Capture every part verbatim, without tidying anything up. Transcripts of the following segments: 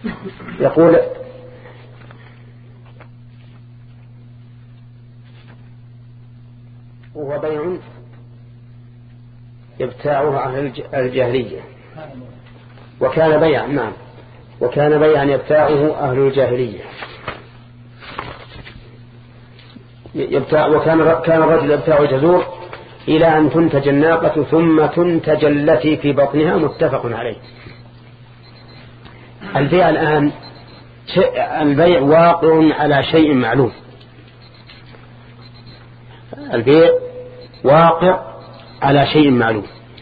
يقول وهو بيع يبتاعه أهل الجاهلية، وكان بيعا نعم وكان بيعا يبتاعه أهل الجاهلية يبتاع وكان كان الرجل يبتاع الجزور إلى أن تنتج الناقة ثم تنتج التي في بطنها، متفق عليه. البيع الآن البيع واقع على شيء معلوم، البيع واقع على شيء معلوم،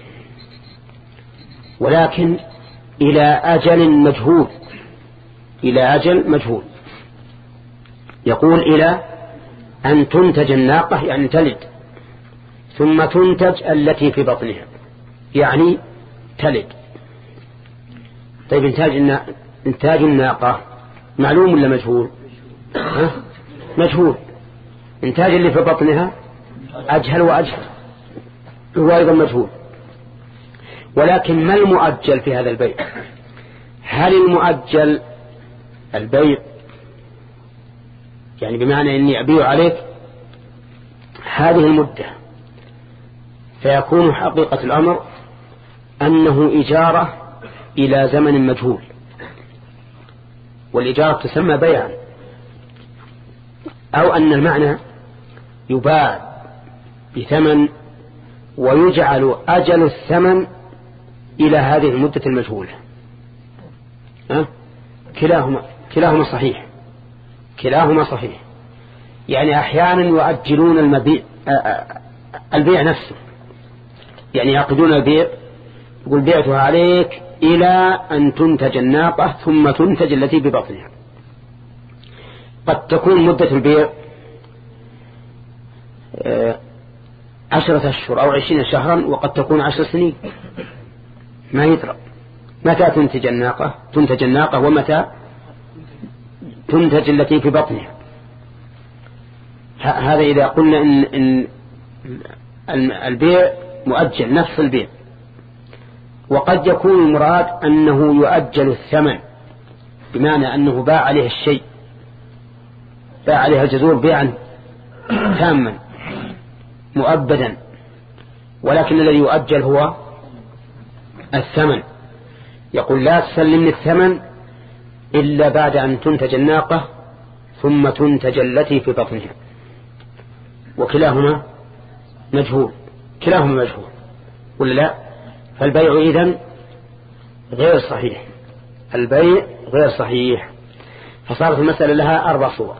ولكن إلى أجل مجهول، إلى أجل مجهول. يقول إلى أن تنتج الناقة يعني تلد، ثم تنتج التي في بطنها يعني تلد. طيب إنتاج إنتاج الناقة معلوم ولا مجهول؟ ها؟ مجهول. إنتاج اللي في بطنها أجهل وأجهل، هو أيضا مجهول. ولكن ما المؤجل في هذا البيع؟ هل المؤجل البيع يعني بمعنى أني أبيع عليك هذه المدة، فيكون حقيقة الأمر أنه إجارة إلى زمن مجهول، والإجارة تسمى بيعا، أو أن المعنى يباع بثمن ويجعل أجل الثمن إلى هذه المدة المجهولة. أه؟ كلاهما كلاهما صحيح كلاهما صحيح يعني أحيانا يؤجلون المبيع البيع نفسه، يعني يعقدون البيع، يقول بعتها عليك إلى أن تنتج الناقة ثم تنتج التي ببطنها. قد تكون مدة البيع عشرة أشهر أو عشرين شهرا، وقد تكون عشر سنين، ما يدرى متى تنتج الناقة تنتج الناقة ومتى تنتج التي في بطنها. هذا إذا قلنا إن, إن البيع مؤجل نفس البيع. وقد يكون المراد أنه يؤجل الثمن، بمعنى أنه باع عليه الشيء، باع عليه الجزور بيعا تاما مؤبدا، ولكن الذي يؤجل هو الثمن. يقول لا تسلمني الثمن إلا بعد أن تنتج الناقة ثم تنتج التي في بطنها، وكلاهما مجهول كلاهما مجهول ولا لا؟ فالبيع إذن غير صحيح، البيع غير صحيح. فصارت المسألة لها أربع صور.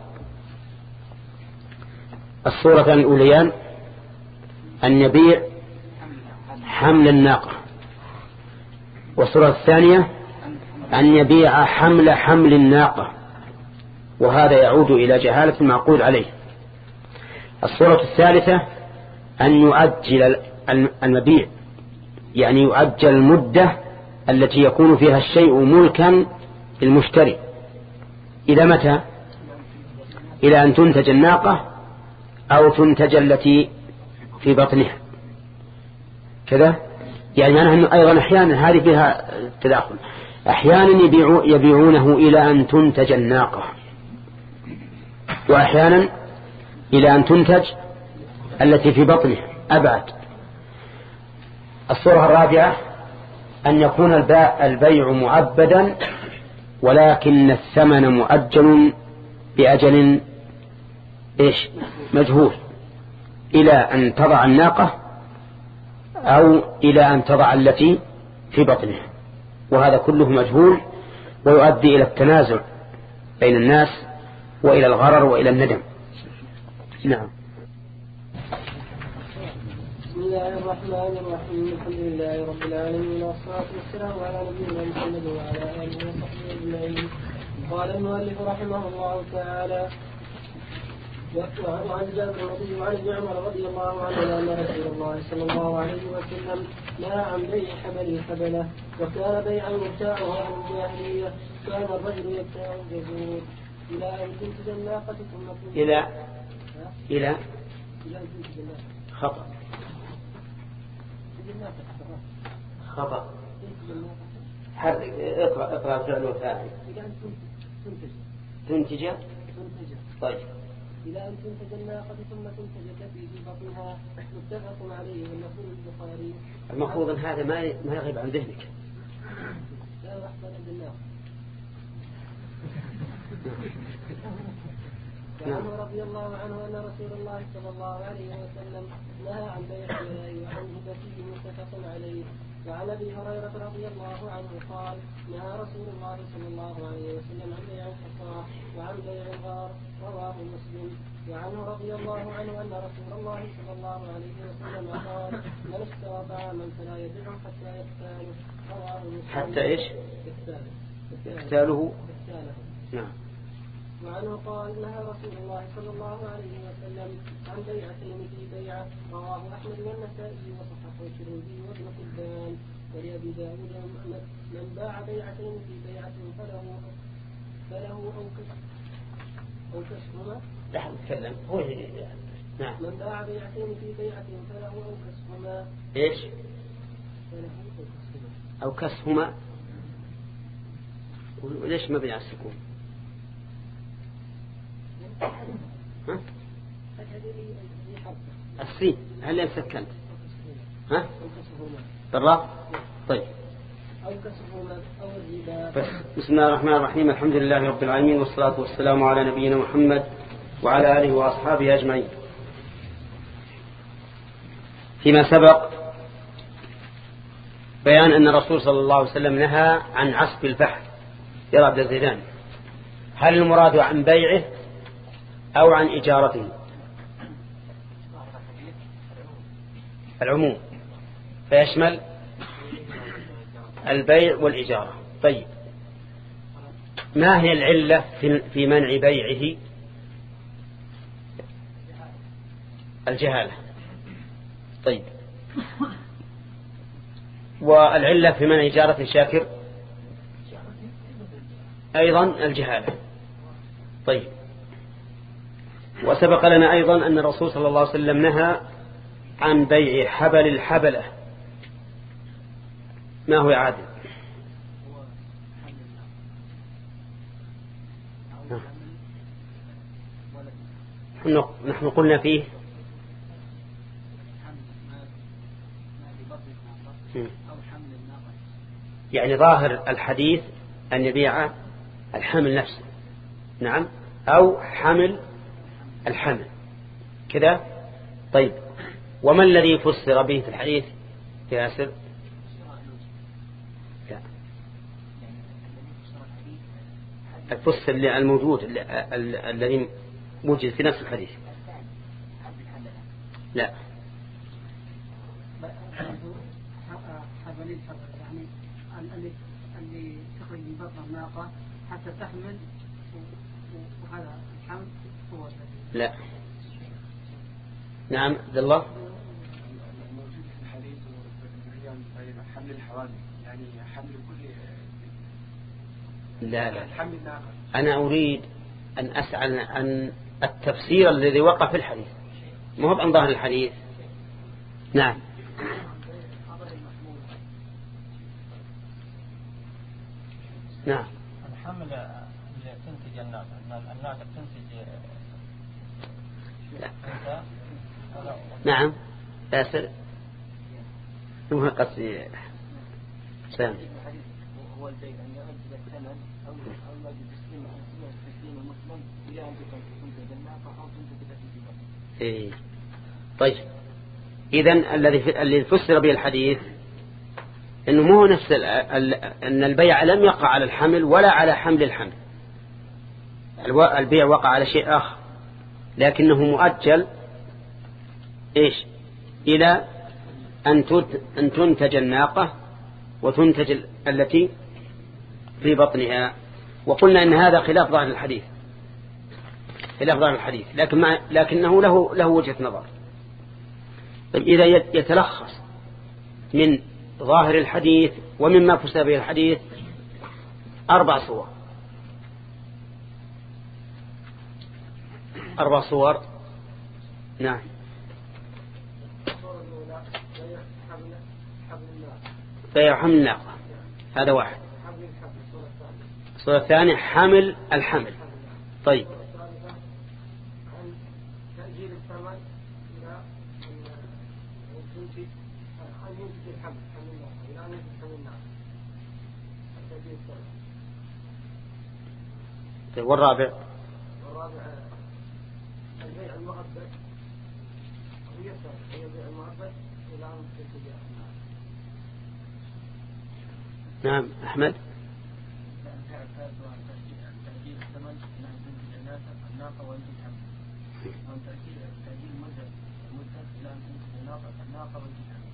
الصورة الأوليان أن يبيع حمل الناقة، والصورة الثانية أن يبيع حمل حمل الناقة، وهذا يعود إلى جهالة المعقول عليه. الصورة الثالثة أن يؤجل المبيع، يعني يؤجل المدة التي يكون فيها الشيء ملكا للمشتري. إلى متى؟ إلى أن تنتج الناقة أو تنتج التي في بطنها كذا. يعني معناه أنه أيضا أحيانا هذه فيها تداخل، أحيانا يبيعو يبيعونه إلى أن تنتج الناقة، وأحيانا إلى أن تنتج التي في بطنها أبعد. الصورة الرابعة أن يكون البيع مؤبدا ولكن الثمن مؤجل بأجل إيش مجهول، إلى أن تضع الناقة أو إلى أن تضع التي في بطنها، وهذا كله مجهول ويؤدي إلى التنازع بين الناس وإلى الغرر وإلى الندم. نعم. بسم الله الرحمن الرحيم. الحمد لله رب العالمين، والصلاة والسلام على نبينا محمد وعلى آله وصحبه أجمعين. قال المؤلف رحمه الله تعالى: وعن جابر رضي وعن ابن عمر رضي الله عنه أن رسول الله صلى الله عليه وسلم نهى عن بيع حبل الحبلة، وكان بيعا يبتاعها عن الجاهلية. كان الرجل يبتاع الجزور إلى أن تنتج الناقة ثم إلى إلى إلى أن تنتج الناقة. خطأ خطأ اقرأ اقرأ فعل وفاعل. تنتج. تنتج. طيب. إلى أن تنتج الناقة ثم تنتج التي في بطنها متفق عليه واللفظ البخاري. المفروض أن هذا ما ما يغيب عن ذهنك. لا يحصل عند الناقة. وعنه رضي الله عنه أن رسول الله صلى الله عليه وسلم نهى عن بيع الشراء وعن هبته متفق عليه. وعن ابي هريره رضي الله عنه قال نهى رسول الله صلى الله عليه وسلم عن بيع الحصى وعن بيع الغار رواه مسلم. وعنه رضي الله عنه ان رسول الله صلى الله عليه وسلم قال من اشترى طعاما فلا يبيعه حتى يقتاله رواه مسلم. حتى ايش؟ يقتاله. يقتاله. نعم. وعنه قال نهى رسول الله صلى الله عليه وسلم عن بيعتين في بيعه رواه احمد والنسائي وصححه الترمذي وابن حبان. ولأبي داود من باع بيعتين في بيعه فله فله او كسب او كسبهما. لا نتكلم هو. نعم. من باع بيعتين في بيعه فله او كسبهما. ايش؟ فله او كسبهما. او كسبهما. وليش مبني على السكون؟ ها؟ السين هل لا سكنت؟ ها؟ بالراء. طيب. بس. بسم الله الرحمن الرحيم الحمد لله رب العالمين والصلاة والسلام على نبينا محمد وعلى آله وأصحابه أجمعين. فيما سبق بيان أن الرسول صلى الله عليه وسلم نهى عن عصب الفحل يا عبد الزيدان. هل المراد عن بيعه أو عن إجارته؟ العموم فيشمل البيع والإجارة. طيب ما هي العلة في منع بيعه؟ الجهالة. طيب والعلة في منع إجارة شاكر أيضا الجهالة. طيب وسبق لنا أيضا أن الرسول صلى الله عليه وسلم نهى عن بيع حبل الحبلة. ما هو عادل؟ نحن قلنا فيه يعني ظاهر الحديث أن يبيع الحمل نفسه. نعم. أو حمل الحمل كذا. طيب وما الذي فسر به في الحديث يا ياسر؟ لا. الفسر الموجود الذي موجود في نفس الحديث. لا. يعني اللي تخرج من بطن الناقة حتى تحمل وهذا الحمل هو. لا. نعم عبد الله. الموجود في الحديث حمل الحوامل يعني حمل كل. لا لا. حمل الناقة. أنا أريد أن أسأل عن التفسير الذي وقع في الحديث ما هو عن ظاهر الحديث. نعم. نعم. الحمل اللي تنتج الناقة الناقة تنتج. لا. نعم ياسر. مو قصدي سام. هو البيع أن يؤجل الثمن أو أو يجب تسليم تسليم المسلم إلى أن تنتج الناقة أو تنتج التي في. إيه. طيب إذن الذي الذي فسر به الحديث إنه مو نفس أن البيع لم يقع على الحمل ولا على حمل الحمل. البيع وقع على شيء آخر لكنه مؤجل إيش إلى أن تنتج الناقة وتنتج التي في بطنها. وقلنا أن هذا خلاف ظاهر الحديث خلاف ظاهر الحديث لكن ما لكنه له له وجهة نظر. طيب إذا يتلخص من ظاهر الحديث ومما فسر به الحديث أربع صور أربع صور. نعم. بيع حمل الناقة هذا واحد. الصورة الثانية حمل الحمل. طيب تأجيل الثمن إلى تنتج أن ينتج الحمل حمل الناقة إلى أن ينتج حمل الناقة تأجيل الثمن. طيب والرابع؟ والرابع البيع المؤبد هي هي البيع المؤبد إلى أن تنتج الناقة. نعم أحمد. تأجيل الثمن إلى أن تنتج الناقة وينتج الحمل. أو تأجيل المدة المدة إلى أن تنتج الناقة الناقة وينتج الحمل.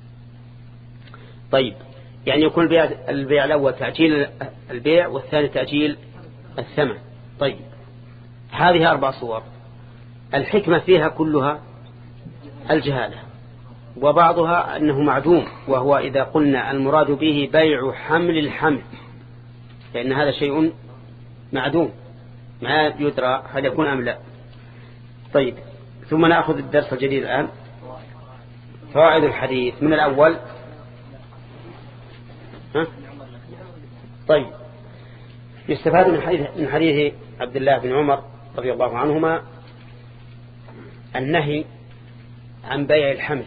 طيب يعني يكون البيع, البيع الأول تأجيل البيع والثاني تأجيل الثمن. طيب هذه أربع صور. الحكمة فيها كلها الجهالة، وبعضها أنه معدوم، وهو إذا قلنا المراد به بيع حمل الحمل، لأن هذا شيء معدوم ما يدرى هل يكون أم لا. طيب ثم نأخذ الدرس الجديد الآن، فوائد الحديث من الأول. ها؟ طيب يستفاد من حديث, من حديث عبد الله بن عمر رضي الله عنهما النهي عن بيع الحمل،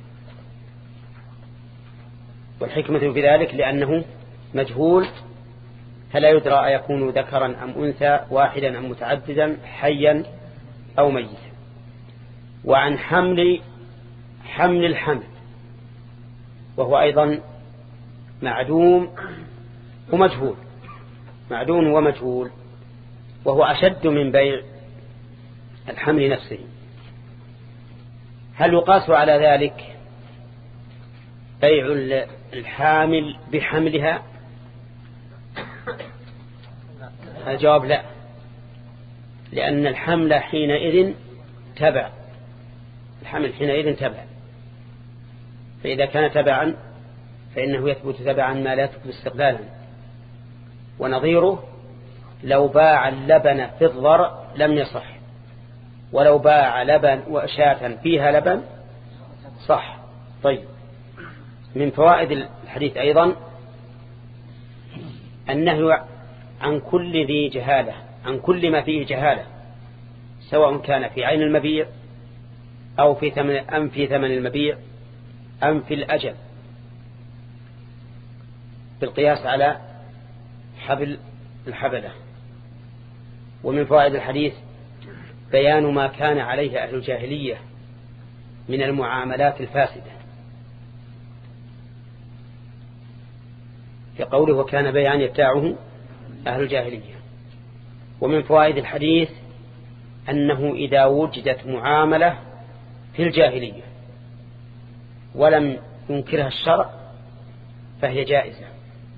والحكمة في ذلك لأنه مجهول، فلا يدرى أيكون ذكرا أم أنثى، واحدا أم متعددا، حيا أو ميتا. وعن حمل حمل الحمل، وهو أيضا معدوم ومجهول، معدوم ومجهول، وهو أشد من بيع الحمل نفسه. هل يقاس على ذلك بيع الحامل بحملها؟ الجواب لا، لأن الحمل حينئذ تبع، الحمل حينئذ تبع، فإذا كان تبعا فإنه يثبت تبعا ما لا يثبت استقلالا. ونظيره لو باع اللبن في الضرع لم يصح، ولو باع لبن وشاة فيها لبن صح. طيب من فوائد الحديث أيضا النهي عن كل ذي جهالة، عن كل ما فيه جهالة، سواء كان في عين المبيع أو في ثمن أم في ثمن المبيع أم في الأجل، بالقياس على حبل الحبلة. ومن فوائد الحديث بيان ما كان عليه أهل الجاهلية من المعاملات الفاسدة، في قوله وكان بيعا يبتاعه أهل الجاهلية. ومن فوائد الحديث أنه إذا وجدت معاملة في الجاهلية ولم ينكرها الشرع فهي جائزة،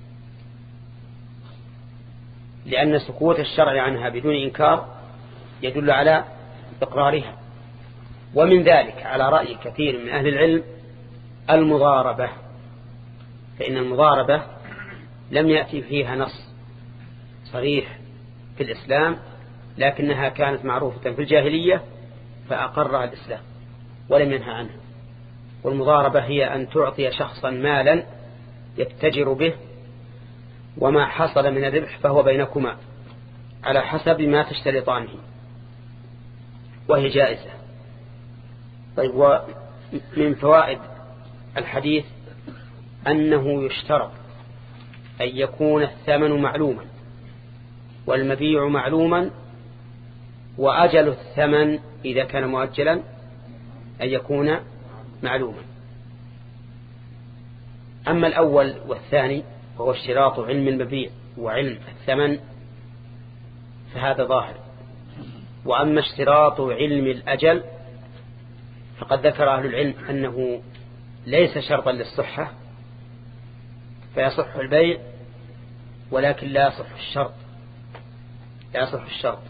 لأن سكوت الشرع عنها بدون إنكار يدل على إقرارها. ومن ذلك على رأي كثير من أهل العلم المضاربة، فإن المضاربة لم يأتي فيها نص صريح في الإسلام، لكنها كانت معروفة في الجاهلية فأقرها الإسلام ولم ينهى عنها. والمضاربة هي أن تعطي شخصا مالا يتجر به، وما حصل من الربح فهو بينكما على حسب ما تشترطانه، وهي جائزة. طيب ومن فوائد الحديث أنه يشترط أن يكون الثمن معلوما والمبيع معلوما، وأجل الثمن إذا كان مؤجلا أن يكون معلوما. أما الأول والثاني وهو اشتراط علم المبيع وعلم الثمن فهذا ظاهر. وأما اشتراط علم الأجل فقد ذكر أهل العلم أنه ليس شرطا للصحة، فيصح البيع ولكن لا يصح الشرط، لا يصح الشرط،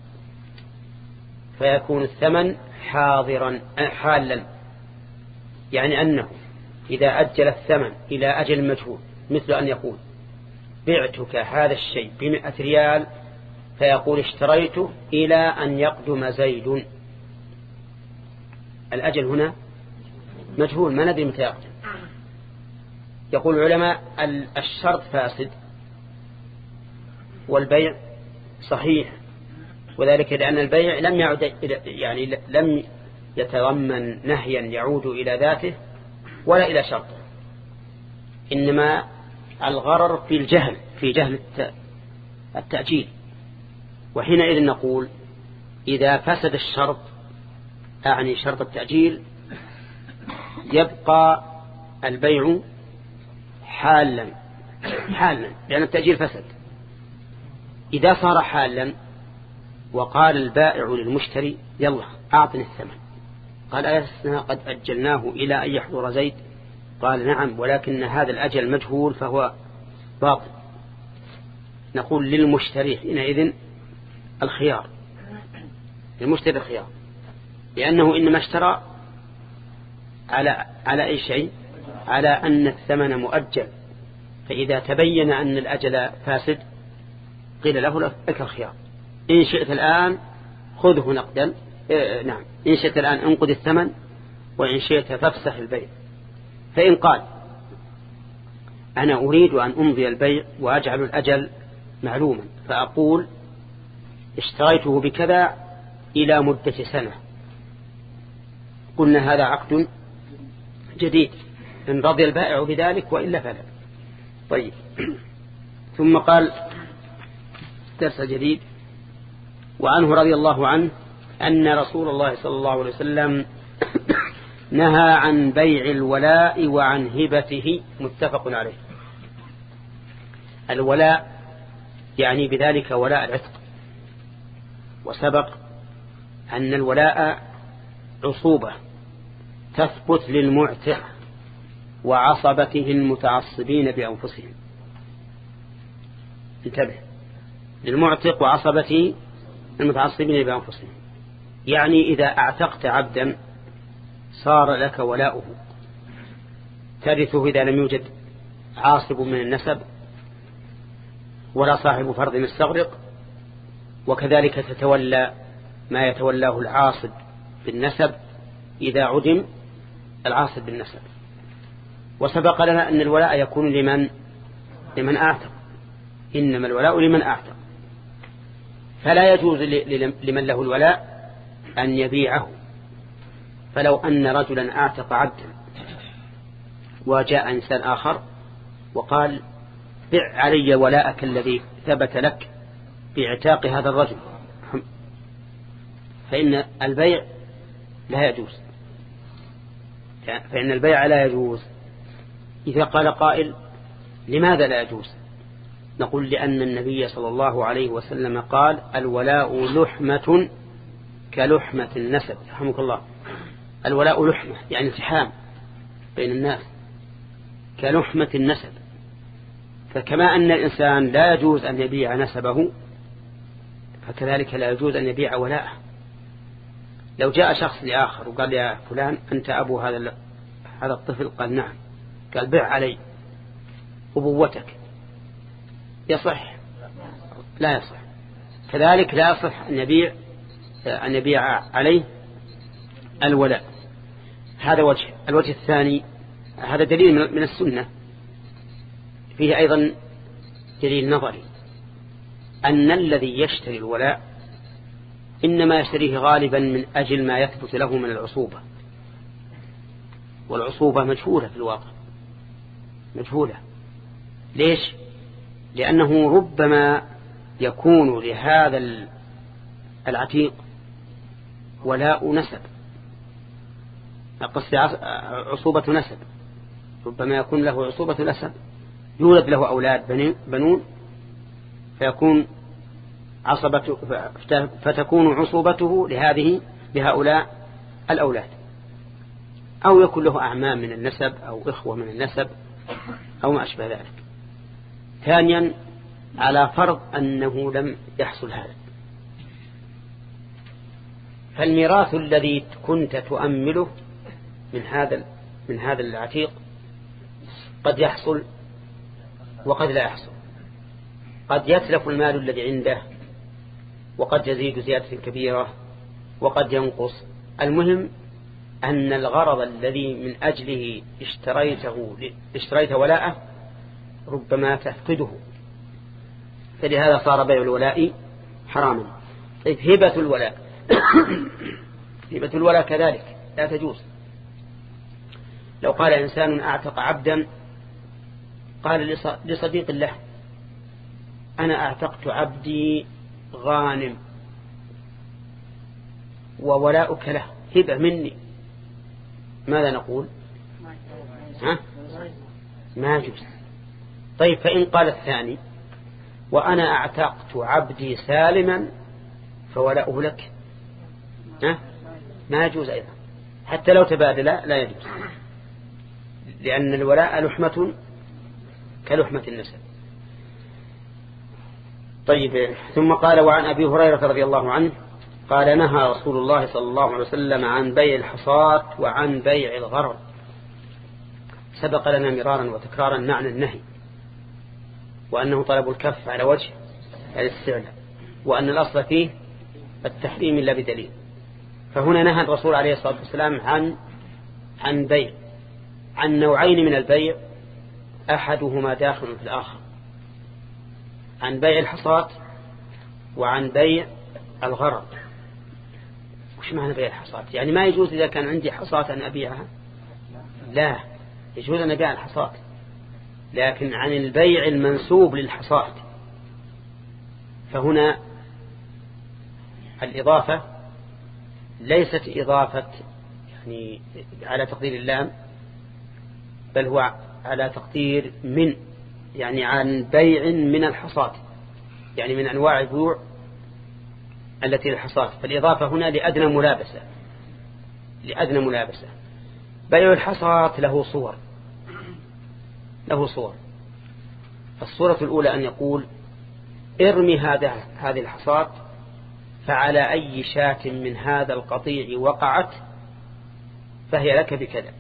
فيكون الثمن حاضرا حالا، يعني أنه إذا أجل الثمن إلى أجل مجهول، مثل أن يقول بعتك هذا الشيء بمئة ريال، فيقول اشتريته إلى أن يقدم زيد، الأجل هنا مجهول ما ندري متى يقدم، يقول العلماء الشرط فاسد والبيع صحيح، وذلك لأن البيع لم يعد يعني لم يتضمن نهيا يعود إلى ذاته ولا إلى شرطه، إنما الغرر في الجهل في جهل التأجيل. وحينئذ نقول إذا فسد الشرط أعني شرط التأجيل يبقى البيع حالا حالا لأن التأجيل فسد. إذا صار حالا وقال البائع للمشتري يلا أعطني الثمن، قال ألسنا قد أجلناه إلى أن يحضر زيد؟ قال نعم، ولكن هذا الأجل مجهول فهو باطل. نقول للمشتري حينئذ الخيار، للمشتري الخيار، لأنه إنما اشترى على على أي شيء؟ على أن الثمن مؤجل، فإذا تبين أن الأجل فاسد قيل له لك الخيار، إن شئت الآن خذه نقدا، إيه نعم، إن شئت الآن انقذ الثمن، وإن شئت فافسح البيع. فإن قال أنا أريد أن أمضي البيع وأجعل الأجل معلوما، فأقول اشتريته بكذا إلى مدة سنة، قلنا هذا عقد جديد إن رضي البائع بذلك وإلا فلا. طيب، ثم قال درس جديد: وعنه رضي الله عنه أن رسول الله صلى الله عليه وسلم نهى عن بيع الولاء وعن هبته، متفق عليه. الولاء يعني بذلك ولاء العتق، وسبق أن الولاء عصوبة تثبت للمعتق وعصبته المتعصبين بأنفسهم. انتبه، للمعتق وعصبته المتعصبين بأنفسهم، يعني إذا اعتقت عبدا صار لك ولاؤه، ترثه إذا لم يوجد عاصب من النسب ولا صاحب فرض مستغرق، وكذلك تتولى ما يتولاه العاصب بالنسب إذا عدم العاصب بالنسب. وسبق لنا أن الولاء يكون لمن لمن أعتق، إنما الولاء لمن أعتق، فلا يجوز لمن له الولاء أن يبيعه. فلو أن رجلا أعتق عبدا وجاء إنسان آخر وقال بع علي ولاءك الذي ثبت لك باعتاق هذا الرجل، فإن البيع لا يجوز، فإن البيع لا يجوز. إذا قال قائل لماذا لا يجوز؟ نقول لأن النبي صلى الله عليه وسلم قال الولاء لحمة كلحمة النسب. رحمك الله، الولاء لحمة يعني التحام بين الناس كلحمة النسب، فكما أن الإنسان لا يجوز أن يبيع نسبه فكذلك لا يجوز أن يبيع ولاءه. لو جاء شخص لآخر وقال يا فلان أنت أبو هذا هذا الطفل، قال نعم، قال بع علي أبوتك، يصح؟ لا يصح. كذلك لا يصح أن يبيع أن يبيع عليه الولاء. هذا وجه. الوجه الثاني، هذا دليل من السنة، فيه أيضا دليل نظري، أن الذي يشتري الولاء إنما يشتريه غالبا من أجل ما يثبت له من العصوبة، والعصوبة مجهولة في الواقع، مجهولة. ليش؟ لأنه ربما يكون لهذا العتيق ولاء نسب، قصد عصوبة نسب، ربما يكون له عصوبة نسب، يولد له أولاد بنون فيكون عصبته، فتكون عصوبته لهذه لهؤلاء الأولاد، أو يكون له أعمام من النسب أو إخوة من النسب أو ما أشبه ذلك. ثانيا، على فرض أنه لم يحصل هذا، فالميراث الذي كنت تؤمله من هذا من هذا العتيق قد يحصل وقد لا يحصل، قد يتلف المال الذي عنده وقد يزيد زيادة كبيرة وقد ينقص. المهم أن الغرض الذي من أجله اشتريته اشتريت ولاءه ربما تفقده، فلهذا صار بيع الولاء حراما. طيب هبة الولاء هبة الولاء كذلك لا تجوز. لو قال إنسان أعتق عبدا، قال لصديق له أنا أعتقت عبدي غانم وولاؤك له هبة مني، ماذا نقول؟ ها؟ ما يجوز. طيب فإن قال الثاني وأنا أعتقت عبدي سالما فولاؤه لك، ها؟ ما يجوز أيضا، حتى لو تبادل لا يجوز، لأن الولاء لحمة كلحمة النسب. طيب ثم قال وعن أبي هريرة رضي الله عنه قال نهى رسول الله صلى الله عليه وسلم عن بيع الحصاة وعن بيع الغرر. سبق لنا مرارا وتكرارا معنى النهي، وأنه طلب الكف على وجه الاستعلاء، وأن الأصل فيه التحريم إلا بدليل. فهنا نهى الرسول عليه الصلاة والسلام عن عن بيع عن نوعين من البيع أحدهما داخل في الآخر، عن بيع الحصاة وعن بيع الغرر. وش معنى بيع الحصاة؟ يعني ما يجوز إذا كان عندي حصاة أن أبيعها؟ لا، يجوز أن أبيع الحصاة، لكن عن البيع المنسوب للحصاة. فهنا الإضافة ليست إضافة يعني على تقدير اللام، بل هو على تقدير من، يعني عن بيع من الحصاة، يعني من أنواع البيوع التي للحصاة. فالإضافة هنا لأدنى ملابسة لأدنى ملابسة. بيع الحصاة له صور له صور الصورة الأولى أن يقول ارمي هذا هذه الحصاة فعلى أي شاة من هذا القطيع وقعت فهي لك بكذا،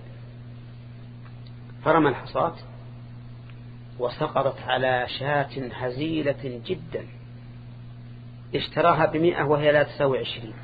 فرمى الحصاة وسقطت على شاة هزيلة جدا اشتراها بمئة وهي لا تساوي عشرين،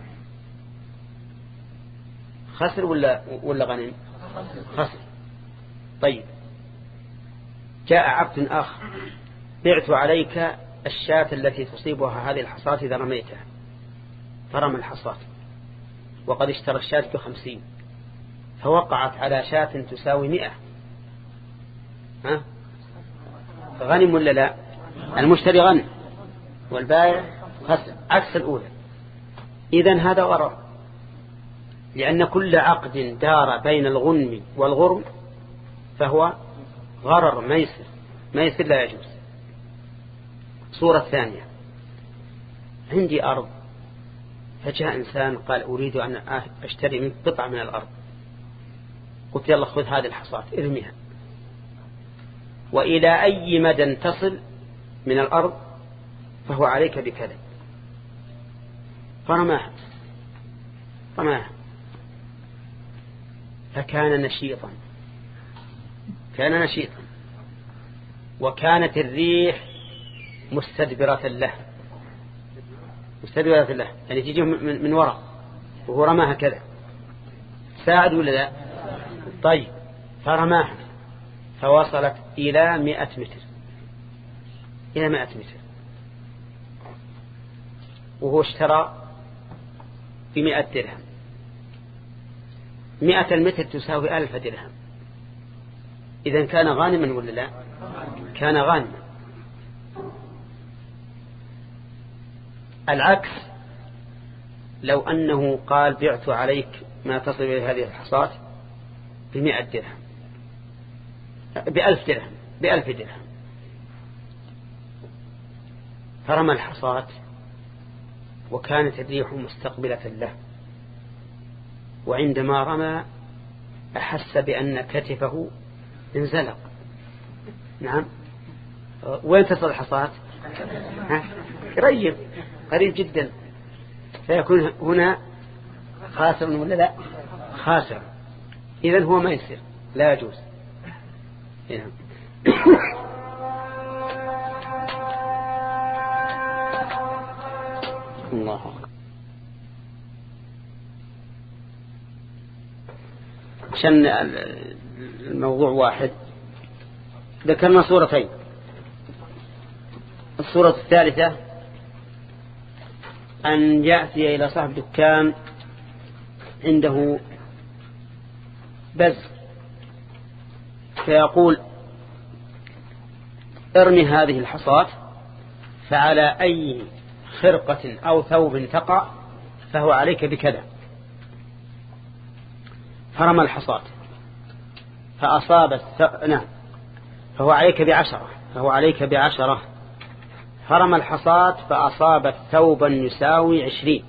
خسر ولا ولا غنم؟ خسر. طيب جاء عبد آخر بعت عليك الشاة التي تصيبها هذه الحصاة إذا رميتها، فرمى الحصاة وقد اشترى الشاة بخمسين فوقعت على شاة تساوي مئة، ها؟ غنم ولا لا؟ المشتري غنم والبائع خسر عكس الأولى. إذن هذا غرر، لأن كل عقد دار بين الغنم والغرم فهو غرر ميسر ميسر لا يجوز. صورة ثانية، عندي أرض فجاء إنسان قال أريد أن أشتري من قطعة من الأرض، قلت يلا خذ هذه الحصاة ارميها، وإلى أي مدى تصل من الأرض فهو عليك بكذا، فرماها رماها فكان نشيطا كان نشيطا وكانت الريح مستدبرة له مستدبرة له يعني تيجي من, من وراء وهو رماها كذا، ساعد ولا لا؟ طيب فرماها فوصلت إلى مئة متر إلى مئة متر وهو اشترى بمئة درهم، مئة المتر تساوي ألف درهم، إذن كان غانما ولا لا؟ كان غانما. العكس لو أنه قال بعت عليك ما تصل إلى هذه الحصاة بمئة درهم بألف درهم بألف درهم، فرمى الحصاة وكانت الريح مستقبلة له، وعندما رمى أحس بأن كتفه انزلق. نعم، وين تصل الحصاة؟ قريب قريب جدا، فيكون هنا خاسر ولا لا؟ خاسر. إذن هو ما يصير لا يجوز. نعم. الله. نخشى أن الموضوع واحد. ذكرنا صورتين. الصورة الثالثة أن يأتي إلى صاحب دكان عنده بز فيقول ارمي هذه الحصاة فعلى أي خرقة أو ثوب تقع فهو عليك بكذا، فرمى الحصاة فأصاب الث... نعم فهو عليك بعشرة فهو عليك بعشرة فرمى الحصاة فأصاب ثوبا يساوي عشرين.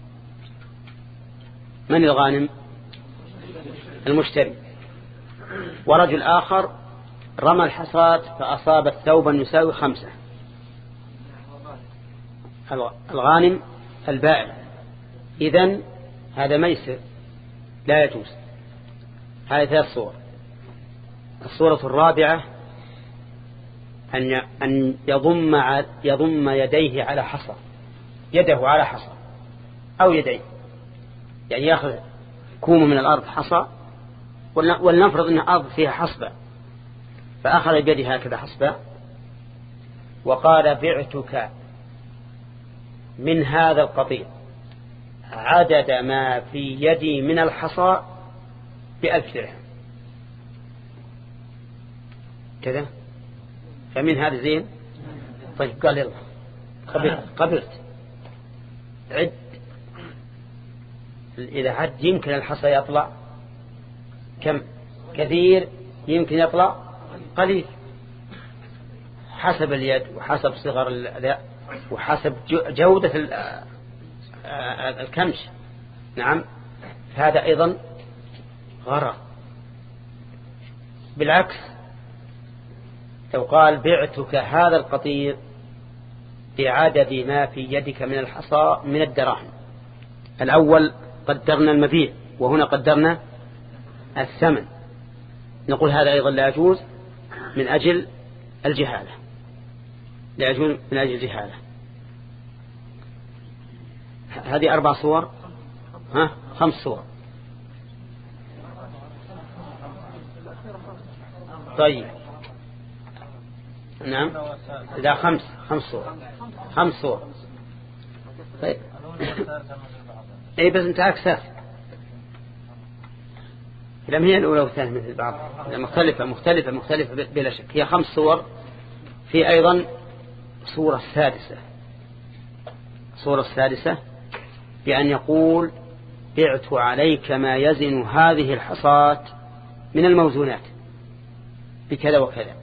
من الغانم؟ المشتري. ورجل آخر رمى الحصاة فأصاب ثوبا يساوي خمسة. الغانم البائع. إذن هذا ميسر لا يجوز. هذه ثلاث صور. الصورة الرابعة أن أن يضم يضم يديه على حصى، يده على حصى أو يديه، يعني يأخذ كوم من الأرض حصى، ولنفرض أن الأرض فيها حصبة، فأخذ بيده هكذا حصبة وقال بعتك من هذا القطيع عدد ما في يدي من الحصى بألف درهم كذا، فمن هذا زين. طيب قال يلا قبلت قبلت عد. إذا عد يمكن الحصى يطلع كم؟ كثير، يمكن يطلع قليل، حسب اليد وحسب صغر الأداء وحسب جودة الكمش. نعم، هذا أيضا غرر. بالعكس لو قال بعتك هذا القطيع بعدد ما في يدك من الحصى من الدراهم، الأول قدرنا المبيع وهنا قدرنا الثمن، نقول هذا أيضا لا يجوز من أجل الجهالة، لا يجوز من أجل الجهالة. هذه أربع صور، ها خمس صور. طيب نعم، إذا خمس خمس صور خمس صور. طيب أي بس أنت أكثر، لم هي الأولى والثانية مثل بعض، مختلفة مختلفة مختلفة بلا شك. هي خمس صور. في أيضا صورة السادسة، صورة السادسة بأن يقول بعت عليك ما يزن هذه الحصاة من الموزونات بكذا وكذا،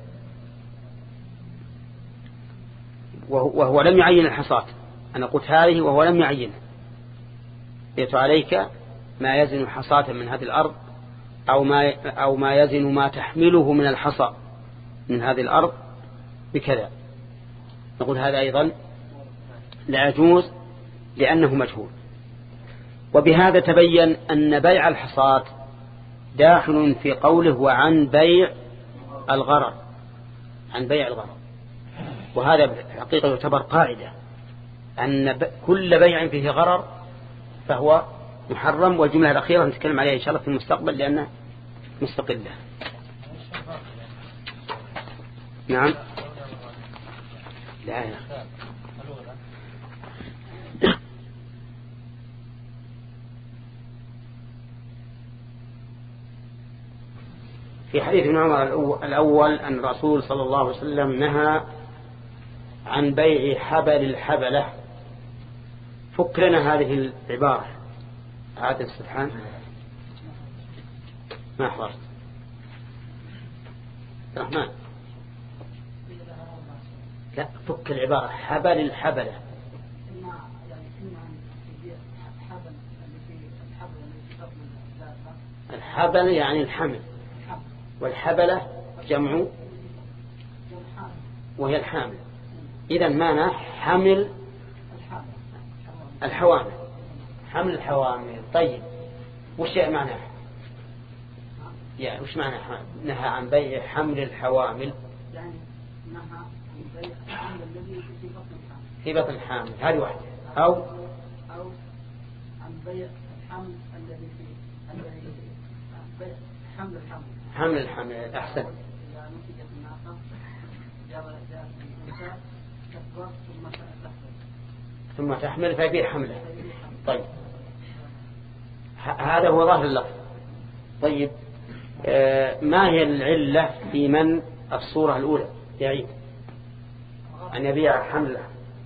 وهو لم يعين الحصاة. أنا قلت هذه وهو لم يعين. بعت عليك ما يزن حصاة من هذه الأرض أو ما أو ما يزن ما تحمله من الحصى من هذه الأرض بكذا، نقول هذا أيضا لا يجوز لأنه مجهول. وبهذا تبين أن بيع الحصاة داخل في قوله وعن بيع الغرر، عن بيع الغرر. وهذا حقيقة يعتبر قاعدة أن كل بيع فيه غرر فهو محرم. والجملة الأخيرة نتكلم عليها إن شاء الله في المستقبل لأنها مستقلة. نعم لا في حديث ابن عمر الأول أن الرسول صلى الله عليه وسلم نهى عن بيع حبل الحبلة. فك لنا هذه العبارة عادة السبحان ما حضرت الرحمن. لا فك العبارة حبل الحبلة. الحبل يعني الحمل، والحبلة جمع وهي الحامل. إذن معنى حمل الحوامل، حمل الحوامل. طيب وش معنى يعني وش معنى نهى عن بيع حمل الحوامل؟ يعني نهى عن بيع الحمل الذي في بطن الحامل، في بطن الحامل هذه واحدة، أو أو عن بيع الحمل الذي في الذي بيع حمل الحمل حمل الحمل أحسن. إذا نتجت الناقة جاءت الأنثى تكبر ثم تحمل ثم تحمل فيبيع حملها. طيب هذا هو ظاهر اللفظ. طيب آه ما هي العلة في من الصورة الأولى يعيد أن يبيع حملها؟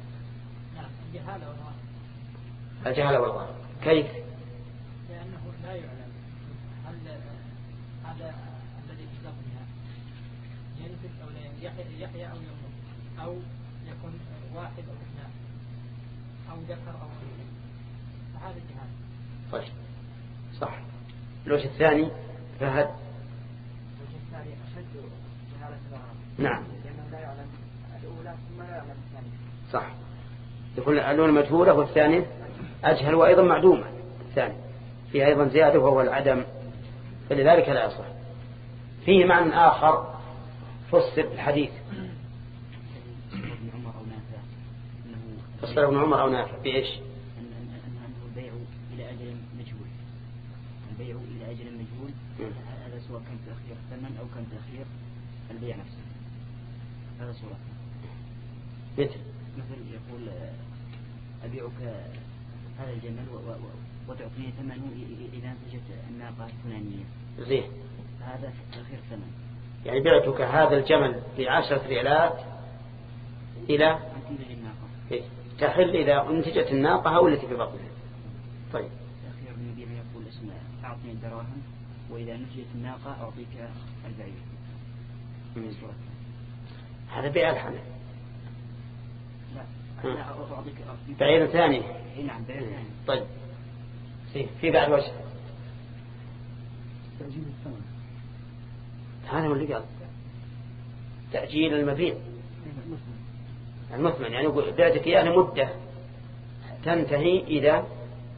الجهالة والغرض. كيف؟ لأنه لا يعلم هل هذا الذي في بطنها ينزل أو لا يحيى, يحيى أو يموت أو يكون واحد أو اثنان أو ذكر أو أنثى فهذا الجهال. طيب صح. الوجه الثاني فهد. الوجه الثاني أشد جهالة الغرض. نعم. لأنه لا يعلم الأولى ثم لا يعلم الثانية. صح. يقول الأولى مجهولة والثانية أجهل وأيضا معدومة. الثاني فيه أيضا زيادة وهو العدم فلذلك لا يصح. فيه معنى آخر فسر الحديث فسر ابن عمر أو نافع بإيش؟ أنه البيع إلى أجل مجهول. البيع إلى أجل مجهول هذا سواء كان تأخير الثمن أو كان تأخير البيع نفسه. هذا صورة. مثل مثل يقول أبيعك هذا الجمل وتعطيني ثمنه إذا انتجت الناقة الفلانية. زين. هذا تأخير ثمن. يعني بعتك هذا الجمل بعشرة ريالات إلى أن تنتج الناقة. تحل إذا انتجت الناقة أو التي في بطنها. طيب. تأخير المبيع يقول اسمه أعطني الدراهم وإذا نتجت الناقة أعطيك البعير. هذا بيع الحمل. لا أعطيك بعير ثاني. نعم بعير ثاني. طيب. في بعد وجه. تأجيل الثمن. هذا هو اللي قال. تأجيل المبيع. المثمن يعني يقول بعتك إياه لمدة تنتهي إذا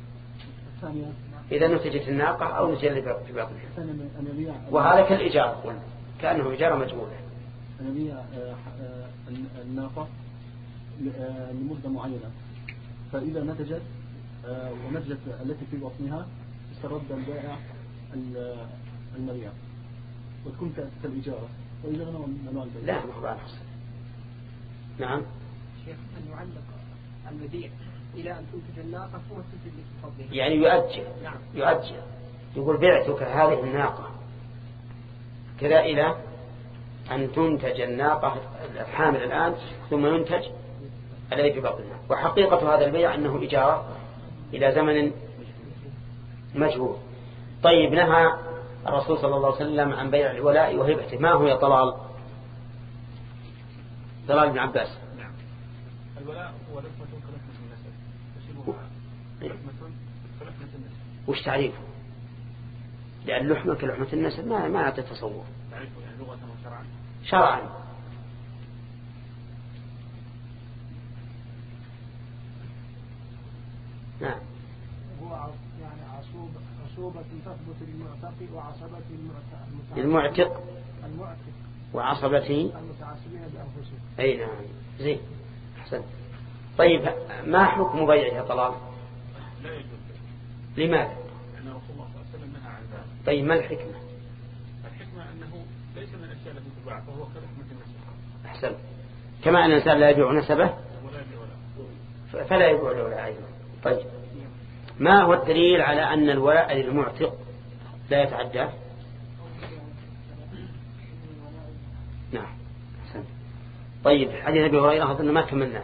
إذا نتجت الناقة أو نتجت في بطنها. وهذا كالإجارة كأنه إجارة مجمولة. أنا بيع الناقة لمدة معينة فإذا نتجت ونتجت التي في بطنها استرد البائع المبيع وتكون كالإجارة وإذا نوع من أنواع البيع. لا مخبار حصل. نعم. شيخ أن يعلق المبيع إلى أن تنتج الناقة ثم تنتج لتفضلها. يعني يؤجل. نعم. يؤجل. يقول بعتك هذه الناقة كذا إلى أن تنتج الناقة الحامل الآن ثم ينتج الذي في بطنها. وحقيقة هذا البيع أنه إجارة إلى زمن مجهول. طيب نهى الرسول صلى الله عليه وسلم عن بيع الولاء وهبته. ما هو يا طلال؟ طلال بن عباس. نعم. الولاء هو لحمة كلحمة النسب تشبهها لحمة كلحمة النسب. وش تعريفه؟ لأن لحمة كلحمة النسب ما ما تتصور. تعريفه يعني لغة وشرعا. شرعا. نعم. هو يعني عصوبة عصوبة تثبت للمعتق وعصبة المعتق. المعتق. المعتق. وعصبته. المتعاصبين بأنفسهم. أي نعم. زين. أحسن. طيب ما حكم بيعها طلال؟ لا يجوز. لماذا؟ لأن رسول الله صلى الله عليه وسلم نهى عن ذلك. طيب ما الحكمة؟ الحكمة أنه ليس من الأشياء التي تباع فهو كلحمة النسب. أحسن. كما أن الإنسان لا يبيع نسبه ولا يبيع ولا. فلا يبيع الولاء أيضا. طيب ما هو الدليل على أن الولاء للمعتق لا يتعدى؟ نعم. أحسن. طيب حديث أبي هريرة أظن ما كملناه.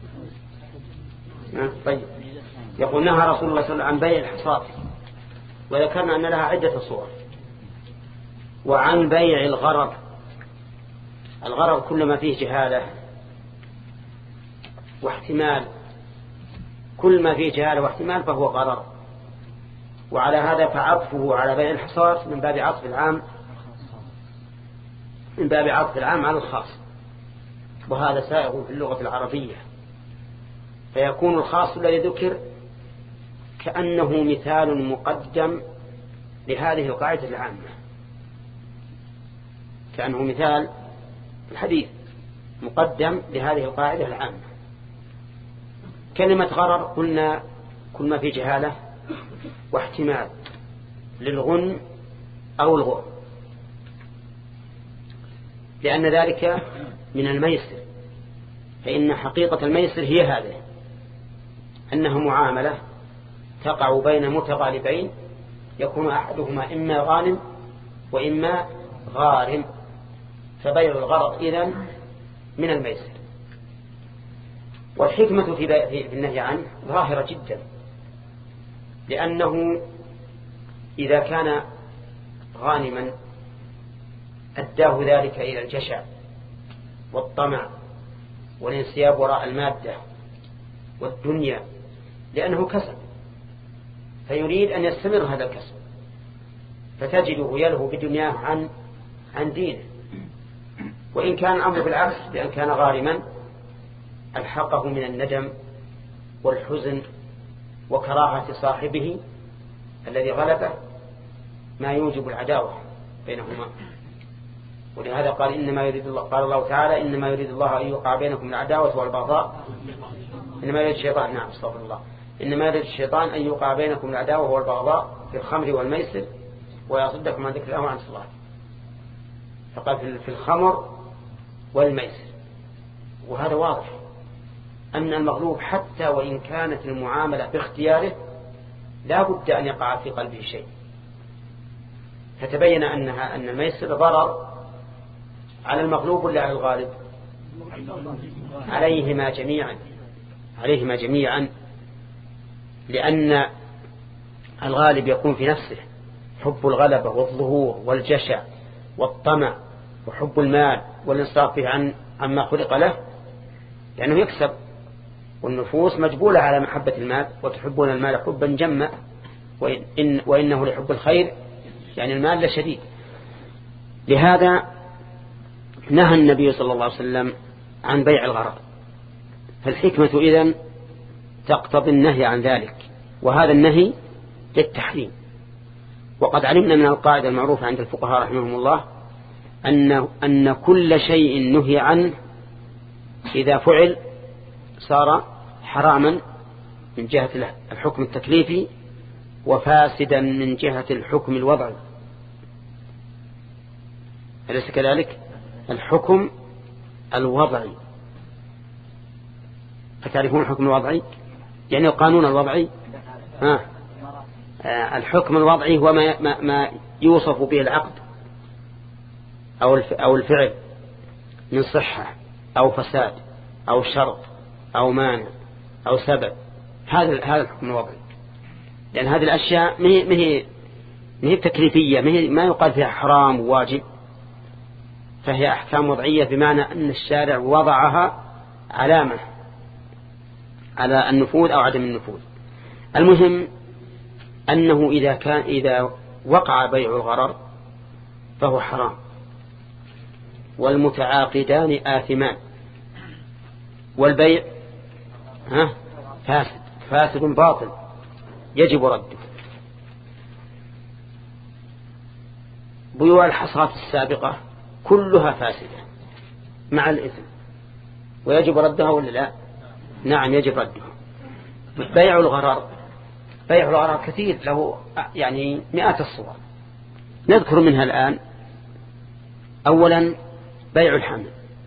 نعم. طيب يقول نهى رسول الله صلى الله عليه وسلم عن بيع الحصاة وذكرنا أن لها عدة صور. وعن بيع الغرض. الغرض كل ما فيه جهالة واحتمال. كل ما فيه جهالة واحتمال فهو غرض. وعلى هذا فعطفه على بيع الحصاة من باب عطف العام من باب عطف العام على الخاص. وهذا سائغ في اللغة العربية. فيكون الخاص الذي ذكر كأنه مثال مقدم لهذه القاعدة العامة. كأنه مثال الحديث مقدم لهذه القاعدة العامة. كلمة غرر قلنا كل ما في جهالة واحتمال للغن أو الغر. لأن ذلك من الميسر. فإن حقيقة الميسر هي هذه، أنها معاملة تقع بين متغالبين يكون أحدهما إما غانم وإما غارم، فبيع الغرض إذن من الميسر. والحكمة في النهي عنه ظاهرة جدا، لأنه إذا كان غانما أداه ذلك إلى الجشع والطمع والانسياب وراء المادة والدنيا، لأنه كسب فيريد أن يستمر هذا الكسب، فتجده يلهو بدنياه عن عن دينه. وإن كان الأمر بالعكس، بأن كان غارما ألحقه من الندم والحزن وكراهة صاحبه الذي غلبه ما يوجب العداوة بينهما. ولهذا قال إنما يريد الله، قال الله تعالى إنما يريد الله أن يوقع بينكم العداوة والبغضاء إنما يريد الشيطان نعم استغفر الله إنما يريد الشيطان أن يوقع بينكم العداوة والبغضاء في الخمر والميسر ويصدكم عن ذكر الله وعن الصلاة. فقال في الخمر والميسر. وهذا واضح أن المغلوب حتى وإن كانت المعاملة باختياره لا بد أن يقع في قلبه شيء. فتبين أنها أن الميسر ضرر على المغلوب ولا على الغالب؟ عليهما جميعا عليهما جميعا لأن الغالب يكون في نفسه حب الغلبة والظهور والجشع والطمع وحب المال والانصراف عن عما خلق له، لأنه يكسب، والنفوس مجبولة على محبة المال، وتحبون المال حبا جما وإن وإنه لحب الخير يعني المال لشديد. لهذا نهى النبي صلى الله عليه وسلم عن بيع الغرض. فالحكمة إذن تقتضي النهي عن ذلك، وهذا النهي للتحريم. وقد علمنا من القاعدة المعروفة عند الفقهاء رحمهم الله أن, أن كل شيء نهي عنه إذا فعل صار حراما من جهة الحكم التكليفي وفاسدا من جهة الحكم الوضعي. أليس كذلك؟ الحكم الوضعي. فتعرفون الحكم الوضعي يعني القانون الوضعي؟ ها. الحكم الوضعي هو ما, ما, ما يوصف به العقد أو الفعل من صحة أو فساد أو شرط أو مانع أو سبب. هذا هذا الحكم الوضعي، لأن هذه الأشياء ما هي ما هي تكليفية، ما يقال فيها حرام وواجب، فهي أحكام وضعية بمعنى أن الشارع وضعها علامة على النفوذ أو عدم النفوذ. المهم أنه إذا كان إذا وقع بيع الغرر فهو حرام، والمتعاقدان آثمان، والبيع ها فاسد فاسد باطل يجب رده. بيوع الحصرات السابقة كلها فاسدة مع الإثم ويجب ردها ولا لا؟ نعم يجب ردها. بيع الغرر بيع الغرر كثير له يعني مئات الصور، نذكر منها الآن. أولا بيع الحمل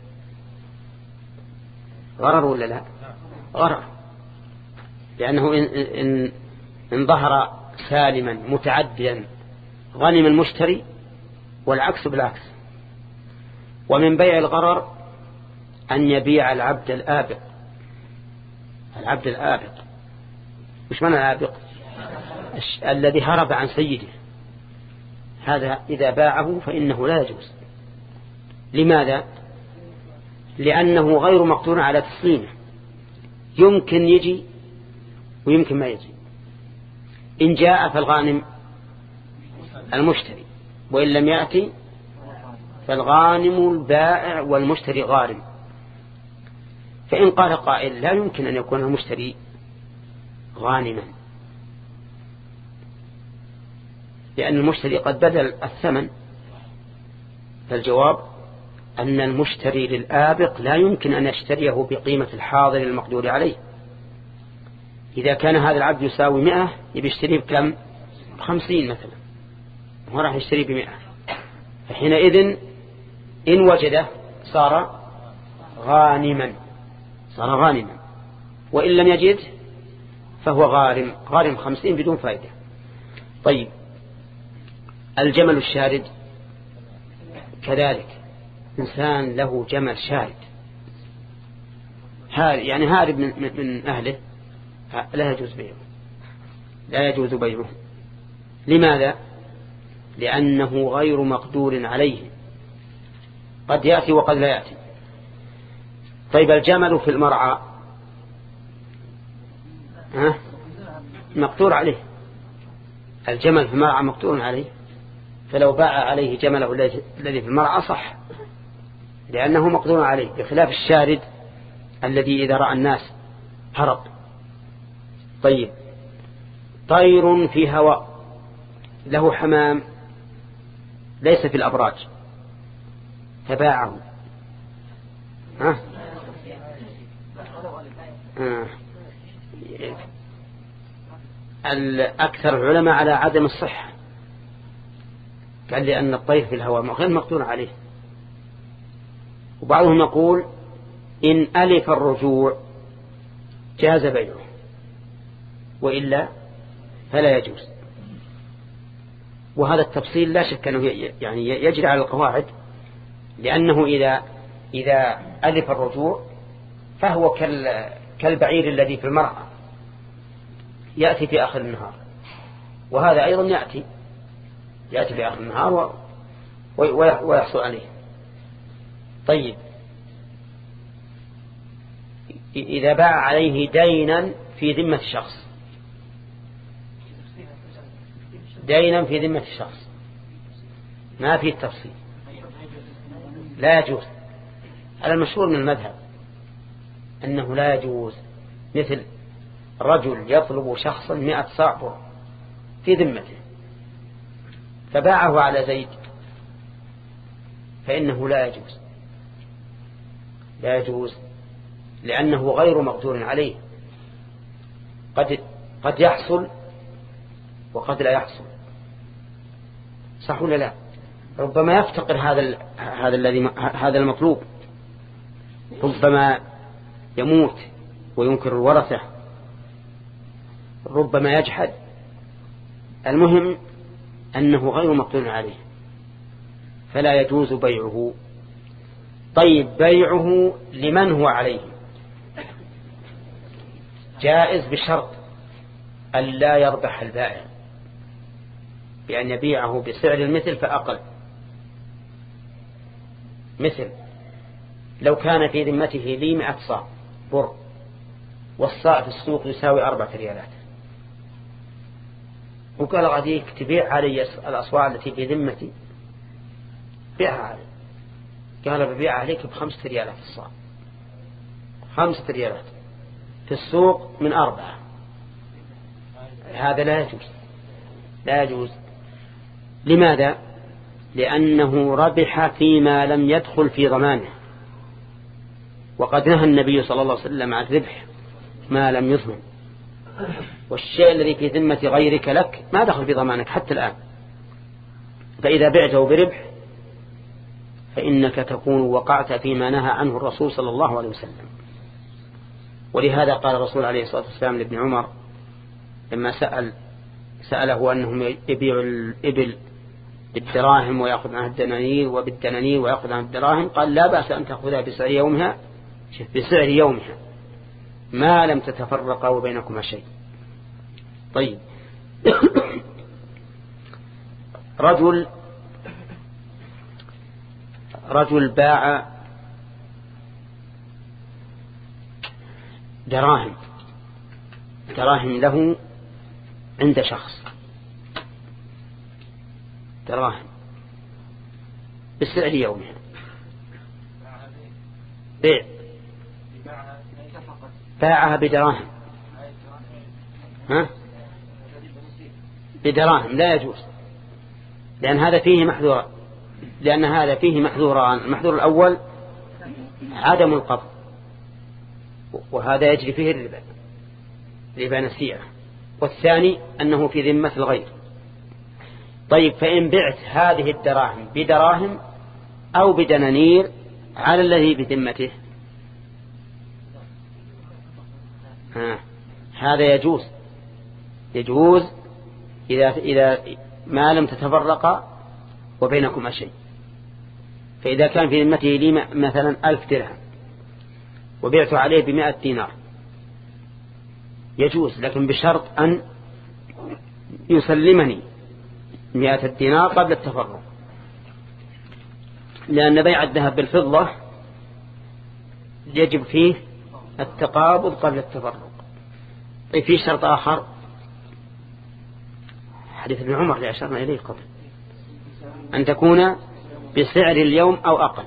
غرر ولا لا؟ غرر، لأنه إن, إن, إن ظهر سالما متعديا غنم المشتري، والعكس بالعكس. ومن بيع الغرر أن يبيع العبد الآبق. العبد الآبق مش معنى الآبق؟ الذي هرب عن سيده، هذا إذا باعه فإنه لا يجوز. لماذا؟ لأنه غير مقدور على تسليمه، يمكن يجي ويمكن ما يجي. إن جاء فالغانم المشتري، وإن لم يأتي فالغانم البائع والمشتري غارم. فإن قال قائل لا يمكن أن يكون المشتري غانما، لأن المشتري قد بدل الثمن، فالجواب أن المشتري للآبق لا يمكن أن يشتريه بقيمة الحاضر المقدور عليه. إذا كان هذا العبد يساوي مئة يبي يشتريه بكم؟ بخمسين مثلا، هو راح يشتريه بمئة، فحينئذ إن وجده صار غانما صار غانما وإن لم يجد فهو غارم غارم خمسين بدون فائدة. طيب الجمل الشارد كذلك، إنسان له جمل شارد يعني هارب من, من أهله لا يجوز بيعه لا يجوز بيعه. لماذا؟ لأنه غير مقدور عليه، قد يأتي وقد لا يأتي. طيب الجمل في المرعى ها؟ مقدور عليه، الجمل في المرعى مقدور عليه، فلو باع عليه جمله الذي في المرعى صح لأنه مقدور عليه، بخلاف الشارد الذي إذا رأى الناس هرب. طيب طير في هواء له حمام ليس في الأبراج فباعه ها؟ آه. الأكثر العلماء على عدم الصحة، قال لأن الطير في الهواء غير مقدور عليه. وبعضهم يقول إن ألف الرجوع جاز بيعه وإلا فلا يجوز. وهذا التفصيل لا شك أنه يعني يجري على القواعد، لأنه إذا إذا ألف الرجوع فهو كالبعير الذي في المرعى يأتي في آخر النهار، وهذا أيضا يأتي يأتي في آخر النهار ويحصل عليه. طيب إذا باع عليه دينا في ذمة شخص دينا في ذمة الشخص ما فيه التفصيل لا يجوز. على المشهور من المذهب أنه لا يجوز، مثل رجل يطلب شخصا مئة صاع بر في ذمته فباعه على زيد فإنه لا يجوز لا يجوز لأنه غير مقدور عليه، قد قد يحصل وقد لا يحصل، صح ولا لا؟ ربما يفتقر هذا هذا الذي هذا المطلوب، ربما يموت وينكر الورثة، ربما يجحد، المهم أنه غير مقدور عليه فلا يجوز بيعه. طيب بيعه لمن هو عليه جائز بشرط أن لا يربح البائع، بأن يبيعه بسعر المثل فأقل. مثل لو كان في ذمته لي مئة صاع بر والصاع في السوق يساوي أربعة ريالات، وقال غديك تبيع علي الأصواع التي في ذمتي، بيعها علي. قال ببيع عليك بخمسة ريالات الصاع، خمسة ريالات في السوق من أربعة، هذا لا يجوز لا يجوز. لماذا؟ لأنه ربح فيما لم يدخل في ضمانه، وقد نهى النبي صلى الله عليه وسلم عن ربح ما لم يضمن، والشيء الذي في ذمة غيرك لك ما دخل في ضمانك حتى الآن، فإذا بعته بربح فإنك تكون وقعت فيما نهى عنه الرسول صلى الله عليه وسلم. ولهذا قال الرسول عليه الصلاة والسلام لابن عمر لما سأل سأله أنهم يبيعوا الإبل بالدراهم ويأخذ عنها الدنانير وبالدنانير ويأخذ عنها الدراهم، قال لا بأس أن تأخذها بسعر يومها بسعر يومها ما لم تتفرقا وبينكما شيء. طيب رجل رجل باع دراهم دراهم له عند شخص، دراهم بسعر يومها، بيع باعها بدراهم ها بدراهم لا يجوز، لأن هذا فيه محذور لأن هذا فيه محذوران. المحذور الأول عدم القبض، وهذا يجري فيه الربا ربا نسيئة، والثاني أنه في ذمة الغير. طيب فإن بعت هذه الدراهم بدراهم أو بدنانير على الذي بذمته. ها. هذا يجوز يجوز إذا, إذا ما لم تتفرق وبينكما شيء. فإذا كان في ذمته لي مثلا ألف درهم وبيعت عليه بمائة دينار يجوز، لكن بشرط أن يسلمني مائة الدينار قبل التفرق، لأن بيع الذهب بالفضة يجب فيه التقابض قبل التفرق. طيب في شرط آخر، حديث ابن عمر اللي أشرنا إليه قبل، أن تكون بسعر اليوم أو أقل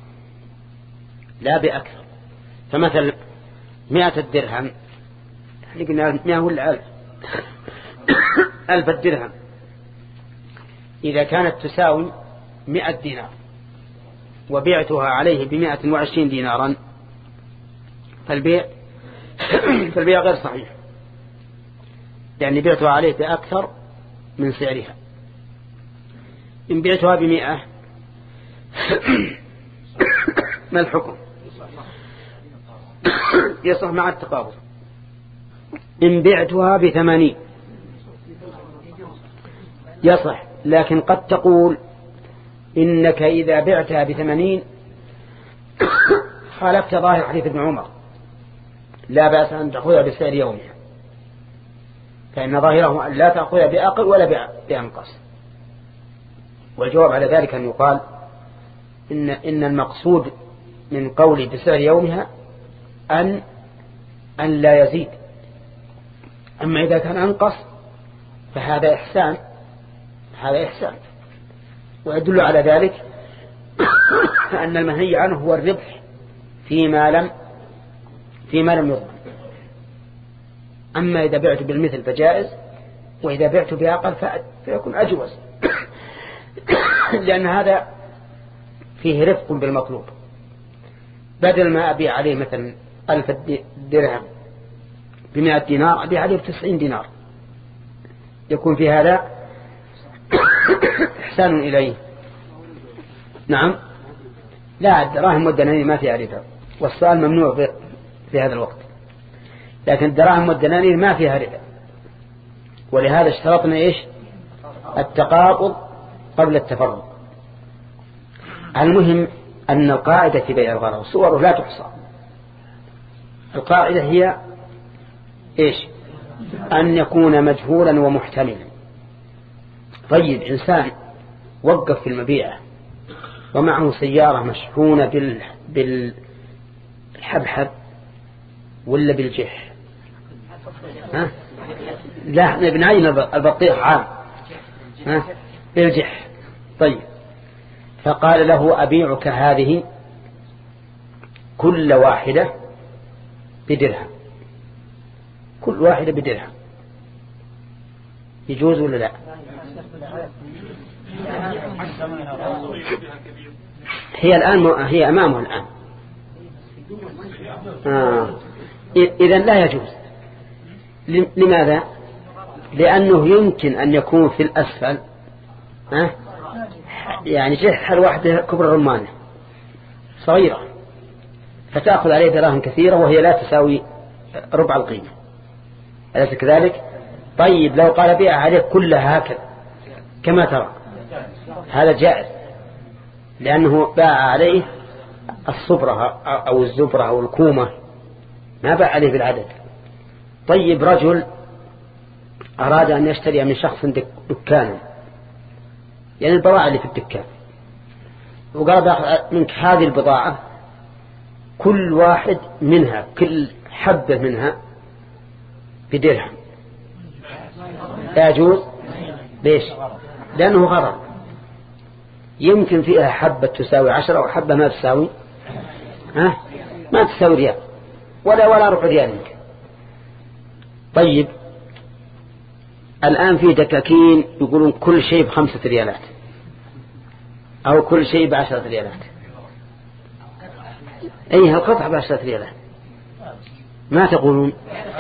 لا بأكثر. فمثل مائة الدرهم اللي قلنا مائة ولا ألف ألف الدرهم إذا كانت تساوي مائة دينار وبيعتها عليه بمائة وعشرين دينارا فالبيع فالبيع غير صحيح، يعني بيعتها عليه بأكثر من سعرها. إن بيعتها بمئة ما الحكم؟ يصح مع التقابض. إن بعتها بثمانين يصح، لكن قد تقول إنك إذا بعتها بثمانين خالفت ظاهر حديث ابن عمر لا بأس أن تأخذها بسعر يومها، فإن ظاهره أن لا تأخذها بأقل ولا بأنقص. والجواب على ذلك أن يقال إن, إن المقصود من قولي بسعر يومها أن أن لا يزيد، أما إذا كان أنقص فهذا إحسان هذا إحسان. ويدل على ذلك أن المنهي عنه هو الربح فيما لم فيما لم يضمن. أما إذا بعت بالمثل فجائز، وإذا بعت بأقل فيكون أجوز لأن هذا فيه رفق بالمطلوب. بدل ما أبيع عليه مثلا ألف درهم بمائة دينار أبيع عليه بتسعين دينار، يكون في هذا إحسان إليه. نعم، لا الدراهم والدنانير ما فيها ربا، والسؤال ممنوع في هذا الوقت، لكن الدراهم والدنانير ما فيها ربا، ولهذا اشترطنا إيش؟ التقابض قبل التفرق. المهم أن القاعدة في بيع الغرض صوره لا تحصى. القاعدة هي إيش؟ أن يكون مجهولا ومحتملا. طيب إنسان وقف في المبيعة ومعه سيارة مشحونة بال بالحبحب ولا بالجح، ها؟ لا احنا بنعين البطيخ عام، ها؟ بالجح. طيب فقال له أبيعك هذه كل واحدة بدرهم، كل واحدة بدرهم، يجوز ولا لا؟ هي الآن هي أمامه الآن. آه. إذن لا يجوز. لماذا؟ لأنه يمكن أن يكون في الأسفل ها؟ يعني جحر واحدة كبر رمانة صغيرة فتأخذ عليه دراهم كثيرة وهي لا تساوي ربع القيمة، أليس كذلك؟ طيب لو قال بيع عليه كلها هكذا كما ترى هذا جائز، لأنه باع عليه الصبرة أو الزبرة أو الكومة، ما باع عليه بالعدد. طيب رجل أراد أن يشتري من شخص دكانا، يعني البضاعة اللي في الدكان، وقال باخذ منك هذه البضاعة كل واحد منها كل حبة منها بدرهم، لا يجوز. ليش؟ لأنه غرر، يمكن فيها حبة تساوي عشرة وحبة ما تساوي ها ما تساوي ريال ولا ولا ربع ريال منك. طيب الآن في دكاكين يقولون كل شيء بخمسة ريالات أو كل شيء بعشرة ريالات. أي هالقطعة بعشرة ريالات ما تقولون؟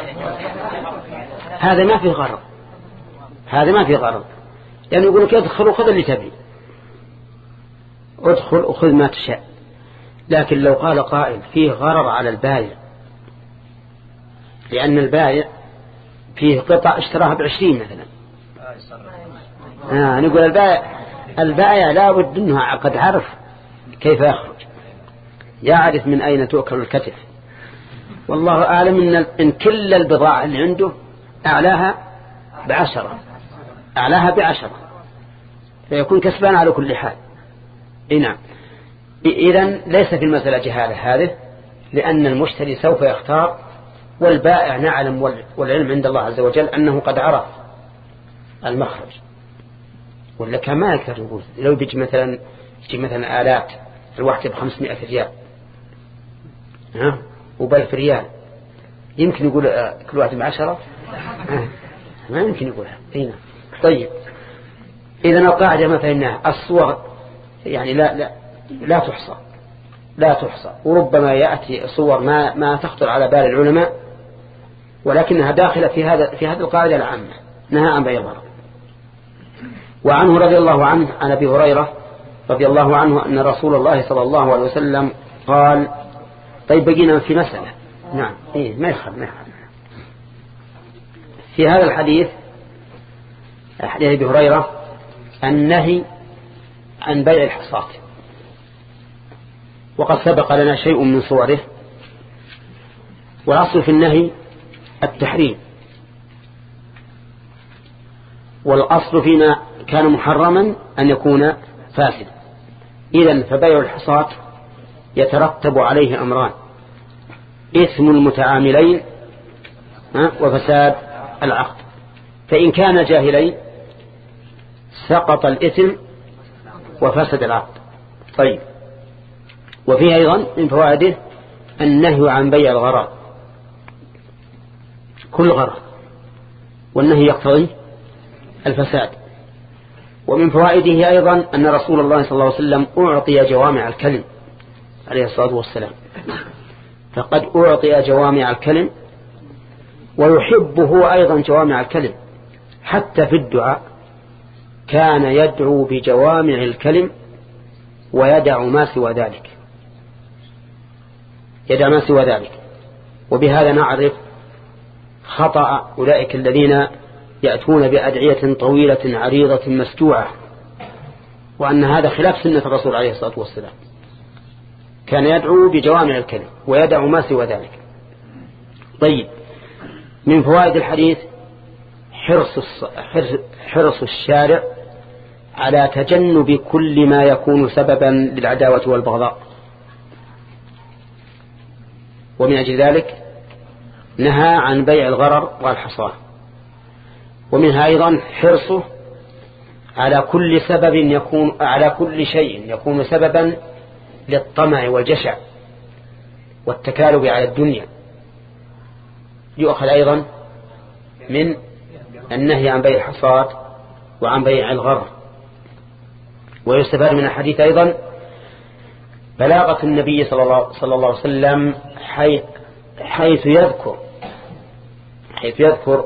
هذا ما فيه غرض، هذا ما فيه غرض، يعني يقولون كيف تدخل وخذ اللي تبي ادخل وخذ ما تشاء. لكن لو قال قائل فيه غرر على البائع، لأن البائع فيه قطع اشتراها بعشرين مثلا، آه نقول البائع البائع لا بد أنه قد عرف كيف يخرج، يعرف من أين تؤكل الكتف. والله أعلم إن, إن كل البضاعة اللي عنده أعلاها بعشرة أعلاها بعشرة فيكون كسبان على كل حال. نعم. إذن ليس في المسألة جهالة هذه، لأن المشتري سوف يختار، والبائع نعلم والعلم عند الله عز وجل أنه قد عرف المخرج. ولا كما يقول لو بيجي مثلا يجي مثلا آلات الواحدة بخمسمائة ريال ها وبألف ريال، يمكن يقول كل واحد بعشرة؟ ما يمكن يقولها. هنا طيب إذا القاعدة مثلا الصور يعني لا لا لا تحصى لا تحصى وربما يأتي صور ما ما تخطر على بال العلماء، ولكنها داخلة في هذا في هذه القاعدة العامة، نهى عن بيع الغرر. وعنه رضي الله عنه عن أبي هريرة رضي الله عنه أن رسول الله صلى الله عليه وسلم قال. طيب بقينا في مسألة. نعم إيه ما يخل ما يخل في هذا الحديث حديث أبي هريرة النهي عن بيع الحصاة، وقد سبق لنا شيء من صوره. والأصل في النهي التحريم، والأصل فيما كان محرما أن يكون فاسد. إذن فبيع الحصاة يترتب عليه أمران: إثم المتعاملين وفساد العقد. فإن كان جاهلين سقط الإثم وفسد العقد. طيب وفيه أيضا من فوائده النهي عن بيع الغرر، كل غرر، والنهي يقتضي الفساد. ومن فوائده أيضا أن رسول الله صلى الله عليه وسلم أعطي جوامع الكلم عليه الصلاة والسلام، فقد أعطي جوامع الكلم، ويحبه أيضا جوامع الكلم. حتى في الدعاء كان يدعو بجوامع الكلم ويدع ما سوى ذلك يدع ما سوى ذلك وبهذا نعرف خطأ أولئك الذين يأتون بأدعية طويلة عريضة مستوعة، وأن هذا خلاف سنة الرسول عليه الصلاة والسلام. كان يدعو بجوامع الكلم ويدع ما سوى ذلك. طيب من فوائد الحديث حرص حرص الشارع على تجنب كل ما يكون سببا للعداوة والبغضاء، ومن أجل ذلك نهى عن بيع الغرر والحصاه. ومنها أيضا حرصه على كل سبب يكون على كل شيء يكون سببا للطمع والجشع والتكالب على الدنيا. يؤخذ أيضا من النهي عن بيع الحصاد وعن بيع الغرر. ويستفاد من الحديث أيضا بلاغة النبي صلى الله, صلى الله عليه وسلم حيث, حيث يذكر حيث يذكر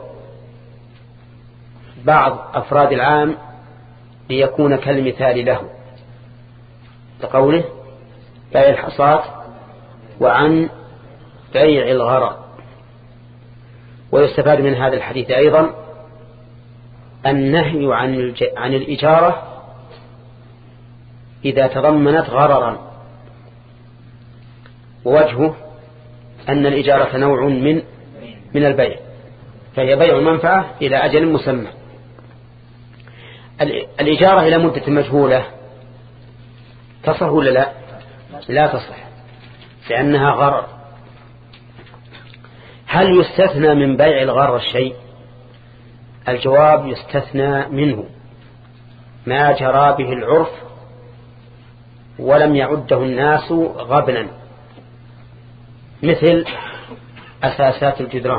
بعض أفراد العام ليكون كالمثال له، لقوله بيع الحصاد وعن بيع الغرر. ويستفاد من هذا الحديث أيضا النهي عن عن الإجارة إذا تضمنت غررا، ووجهه أن الإجارة نوع من من البيع، فهي بيع المنفعة إلى أجل مسمى. الإجارة إلى مدة مجهولة تصح ولا لا؟ لا تصح، لأنها غرر. هل يستثنى من بيع الغرر شيء؟ الجواب يستثنى منه ما جرى به العرف ولم يعده الناس غبنا، مثل أساسات الجدران.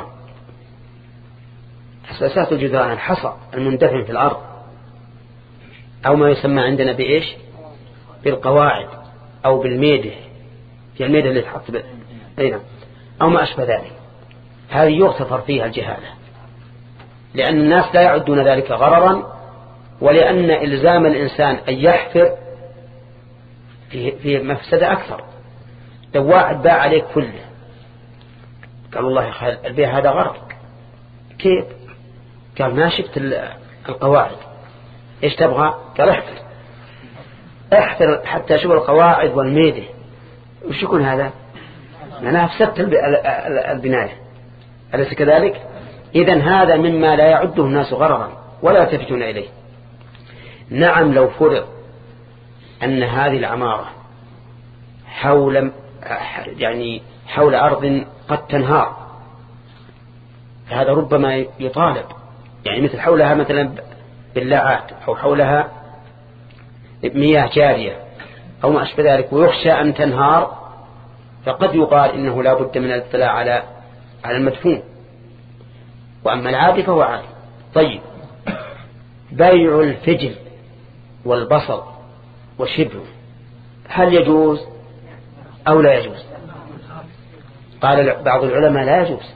أساسات الجدران الحصى المندفن في الأرض، أو ما يسمى عندنا بإيش؟ بالقواعد أو بالميدة، في الميدة اللي تحط بينهم أو ما أشبه ذلك. هذه يغتفر فيها الجهالة، لأن الناس لا يعدون ذلك غررا، ولأن إلزام الإنسان أن يحفر فيه, فيه مفسدة أكثر. لو واحد باع عليك كله قال والله يا خال البيع هذا غرق، كيف؟ قال ما شفت القواعد، ايش تبغى؟ قال احفر احفر حتى اشوف القواعد والميدة. وش يكون هذا؟ أنا أفسدت البناية، أليس كذلك؟ إذن هذا مما لا يعده الناس غررا ولا يلتفتون إليه. نعم لو فرض أن هذه العمارة حول يعني حول أرض قد تنهار، فهذا ربما يطالب، يعني مثل حولها مثلا بلاعات أو حولها مياه جارية أو ما أشبه ذلك، ويخشى أن تنهار، فقد يقال إنه لا بد من الاطلاع على على المدفون. وأما العادي فهو عادي. طيب بيع الفجل والبصل وشبه هل يجوز أو لا يجوز؟ قال بعض العلماء لا يجوز،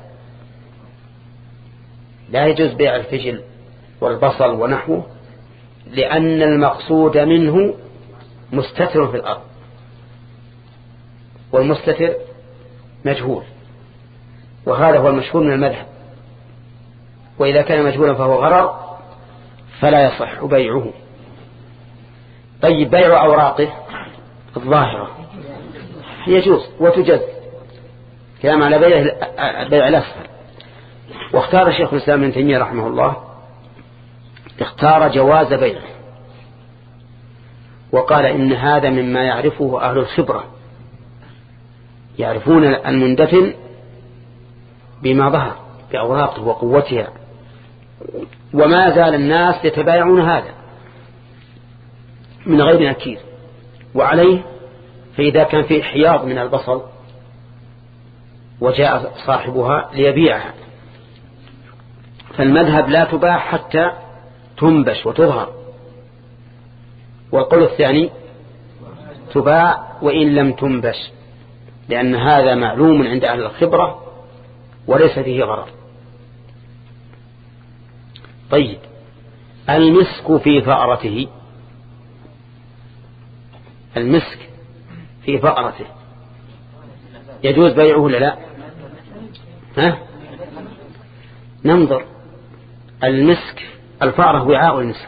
لا يجوز بيع الفجل والبصل ونحوه، لأن المقصود منه مستتر في الأرض، والمستتر مجهول، وهذا هو المشهور من المذهب. وإذا كان مجهولا فهو غرر فلا يصح بيعه. طيب بيع أوراقه الظاهرة يجوز وتجز، كلام على بيع بيع الأسفل. واختار شيخ الإسلام ابن تيمية رحمه الله اختار جواز بيعه، وقال إن هذا مما يعرفه أهل الخبرة، يعرفون المندفن بما ظهر بأوراقه وقوتها، وما زال الناس يتبايعون هذا من غير نكير. وعليه فإذا كان في حياض من البصل وجاء صاحبها ليبيعها فالمذهب لا تباع حتى تنبش وتظهر. والقول الثاني تباع وإن لم تنبش، لأن هذا معلوم عند أهل الخبرة وليس فيه غرر. طيب المسك في فأرته، المسك في فأرته يجوز بيعه ولا لا؟ ها؟ ننظر. المسك الفأرة وعاء المسك،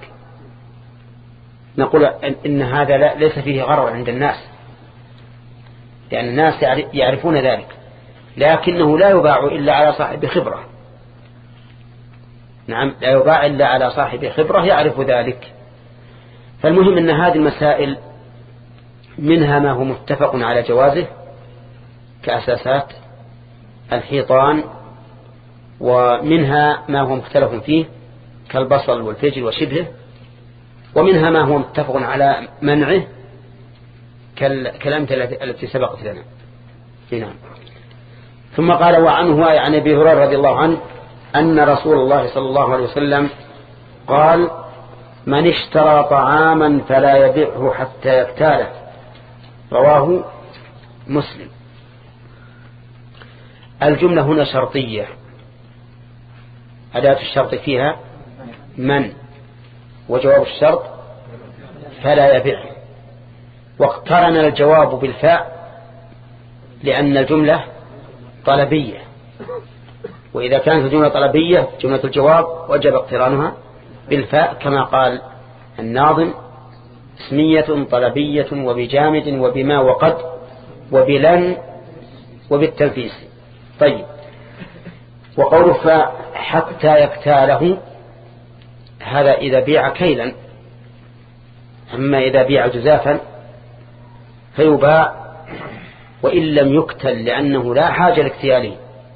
نقول إن هذا لا ليس فيه غرر عند الناس، لأن الناس يعرفون ذلك، لكنه لا يباع إلا على صاحب خبرة. نعم لا يباع إلا على صاحب خبرة يعرف ذلك. فالمهم أن هذه المسائل منها ما هو متفق على جوازه كأساسات الحيطان، ومنها ما هو مختلف فيه كالبصل والفجل وشبهه، ومنها ما هو متفق على منعه كالأمثلة التي سبقت لنا. نعم. ثم قال وعنه عن أبي هريرة رضي الله عنه أن رسول الله صلى الله عليه وسلم قال من اشترى طعاما فلا يبيعه حتى يبتاله، رواه مسلم. الجملة هنا شرطية، أداة الشرط فيها من، وجواب الشرط فلا يبيعه، واقترن الجواب بالفاء لأن الجملة طلبية، وإذا كانت الجملة طلبية جملة الجواب وجب اقترانها بالفاء كما قال الناظم اسمية طلبية وبجامد وبما وقد وبلن وبالتنفيس. طيب وقوله فحتى يكتاله هذا إذا بيع كيلا، أما إذا بيع جزافا فيباع وإن لم يكتل لأنه لا حاجة لاكتياله،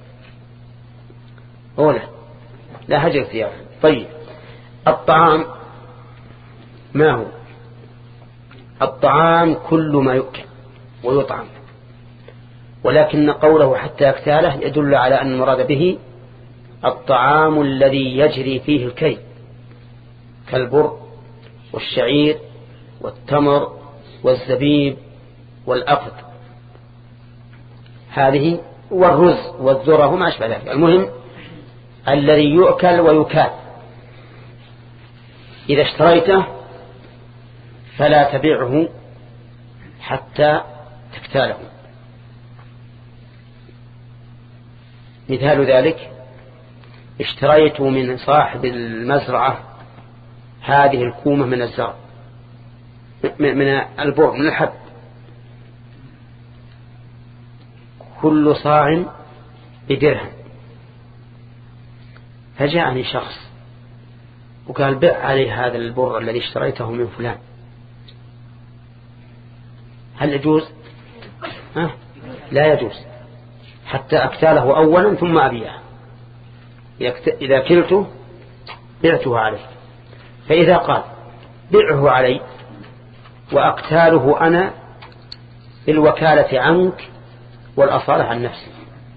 أولا لا حاجة لاكتياله. طيب الطعام ما هو؟ الطعام كل ما يؤكل ويطعم، ولكن قوله حتى يكتاله يدل على أن المراد به الطعام الذي يجري فيه الكي كالبر والشعير والتمر والزبيب والأقط، هذه والرز والذرة وما أشبه ذلك. المهم الذي يؤكل ويكال. إذا اشتريته فلا تبيعه حتى تكتاله. مثال ذلك اشتريت من صاحب المزرعة هذه الكومة من الزرع من البر من الحب كل صاع بدرهم، فجاءني شخص وقال بع علي هذا البر الذي اشتريته من فلان، هل يجوز؟ ها؟ لا يجوز حتى أكتاله أولا ثم أبيعه. إذا كلته بعته عليه. فإذا قال بعه علي وأكتاله أنا بالوكالة عنك والأصالة عن نفسي،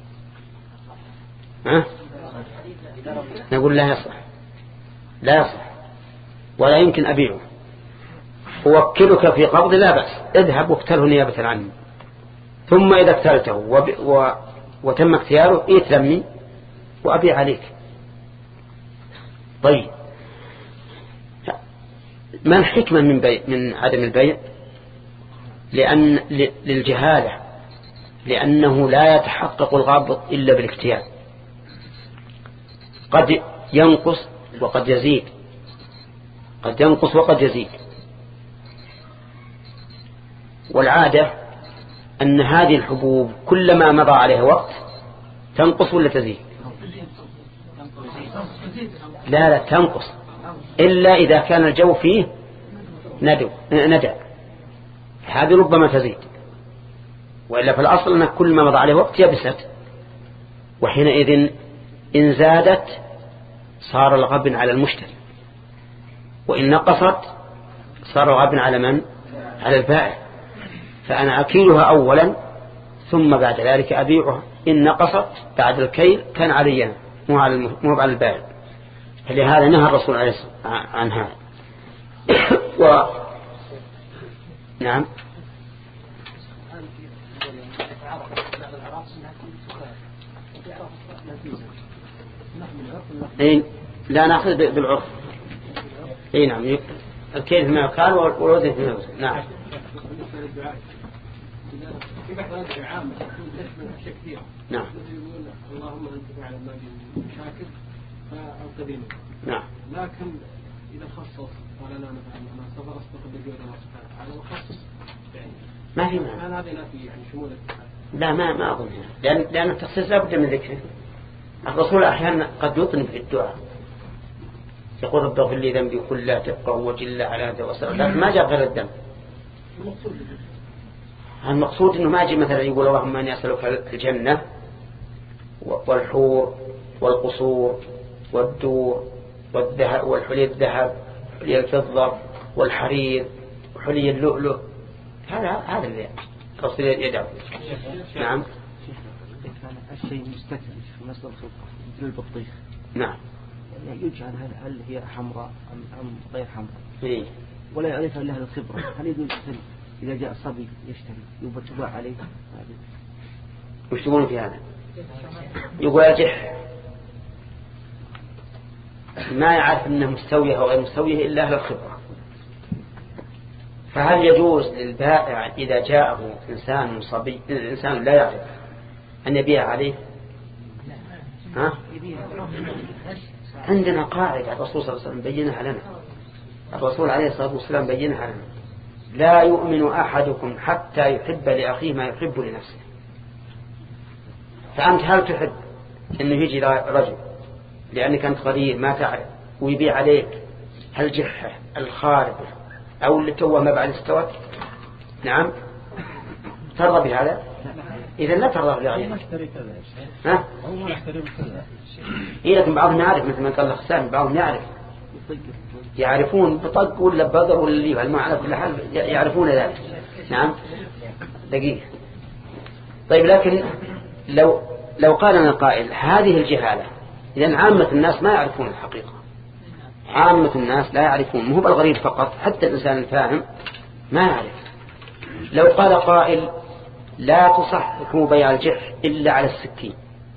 ها؟ نقول لا يصح، لا يصح ولا يمكن أبيعه. أوكلك في قبض لا بأس، اذهب واكتله نيابة عني، ثم إذا اكتلته وب... و... وتم اختياره ائتلمني وأبيع عليك. طيب ما الحكمة من, بي... من عدم البيع؟ لأن ل... للجهالة، لأنه لا يتحقق الغابط إلا بالاختيار، قد ينقص وقد يزيد، قد ينقص وقد يزيد. والعادة أن هذه الحبوب كلما مضى عليها وقت تنقص ولا تزيد؟ لا لا تنقص، إلا إذا كان الجو فيه ندو ندى، هذه ربما تزيد، وإلا في الأصل أن كل ما مضى عليه وقت يبست، وحينئذ إن زادت صار الغبن على المشتري، وإن نقصت صار الغبن على من؟ على البائع. فأنا أكيلها أولا ثم بعد ذلك أبيعها، إن نقصت بعد الكيل كان علينا مو على مو على البائع. فلهذا نهى الرسول عليه الصلاة والسلام عن هذا. و... نعم إيه لا نأخذ بالعرف. اي نعم الكيل فيما يقال والوزن فيما يوزن. نعم في بعض الأشياء عامة تشمل أشياء كثيرة. نعم يقول اللهم أنت تعلم ما بي شاكر فأنقذني. نعم لكن إذا خصص قال أنا مثلا أنا سوف أصدق بجود الله سبحانه وتعالى وخصص يعني ما في معنى. هل هذا ينافي يعني شمول الاتحاد؟ لا ما ما أظن، لأن لأن التخصيص لا بد من ذكره. الرسول أحيانا قد يطنب في الدعاء يقول رب اغفر لي ذنبي كله تبقى وجل على هذا وسلم، لكن ما جاء غير الدم. المقصود انه ما يجي مثلا يقول اللهم اني اسالك الجنه والحور والقصور والدور والذهب والحلي الذهب حلي الفضه والحرير وحلي اللؤلؤ، هذا هذا اللي الرسول يدعو. نعم الشيء مستتر في مصدر الخلقه مثل البطيخ. نعم يجعل هل هل هي حمراء ام ام غير حمراء؟ إيه؟ ولا يعرف الا اهل الخبره. هل يجوز إذا جاء صبي يشتري يباع عليه؟ وش تقولون في هذا؟ يقول أجح ما يعرف أنه مستوية أو غير مستوية إلا أهل الخبرة. فهل يجوز للبائع إذا جاءه إنسان صبي إنسان لا يعرف أن يبيع عليه؟ ها؟ عندنا قاعدة الرسول صلى الله عليه وسلم بينها لنا. الرسول عليه الصلاة والسلام بينها لنا: لا يؤمن أحدكم حتى يحب لأخيه ما يحب لنفسه. فأنت هل تحب أنه يجي رجل لأنك أنت قليل ما تعرف ويبيع عليك هالجحة الخاربة أو اللي توه ما بعد استوت؟ نعم ترضى بهذا؟ إذا لا ترضى بغيره. ها؟ إيه لكن بعضهم يعرف مثل ما قال الأخسان، بعضهم يعرف يعرفون بطق ولا بذر ولا اللي ما على كل حال يعرفون ذلك. نعم دقيقة. طيب لكن لو لو قال لنا قائل هذه الجهالة، إذن عامة الناس ما يعرفون الحقيقة، عامة الناس لا يعرفون، مو بالغريب فقط، حتى الإنسان الفاهم ما يعرف. لو قال قائل لا تصح بيع الجح إلا على السكين،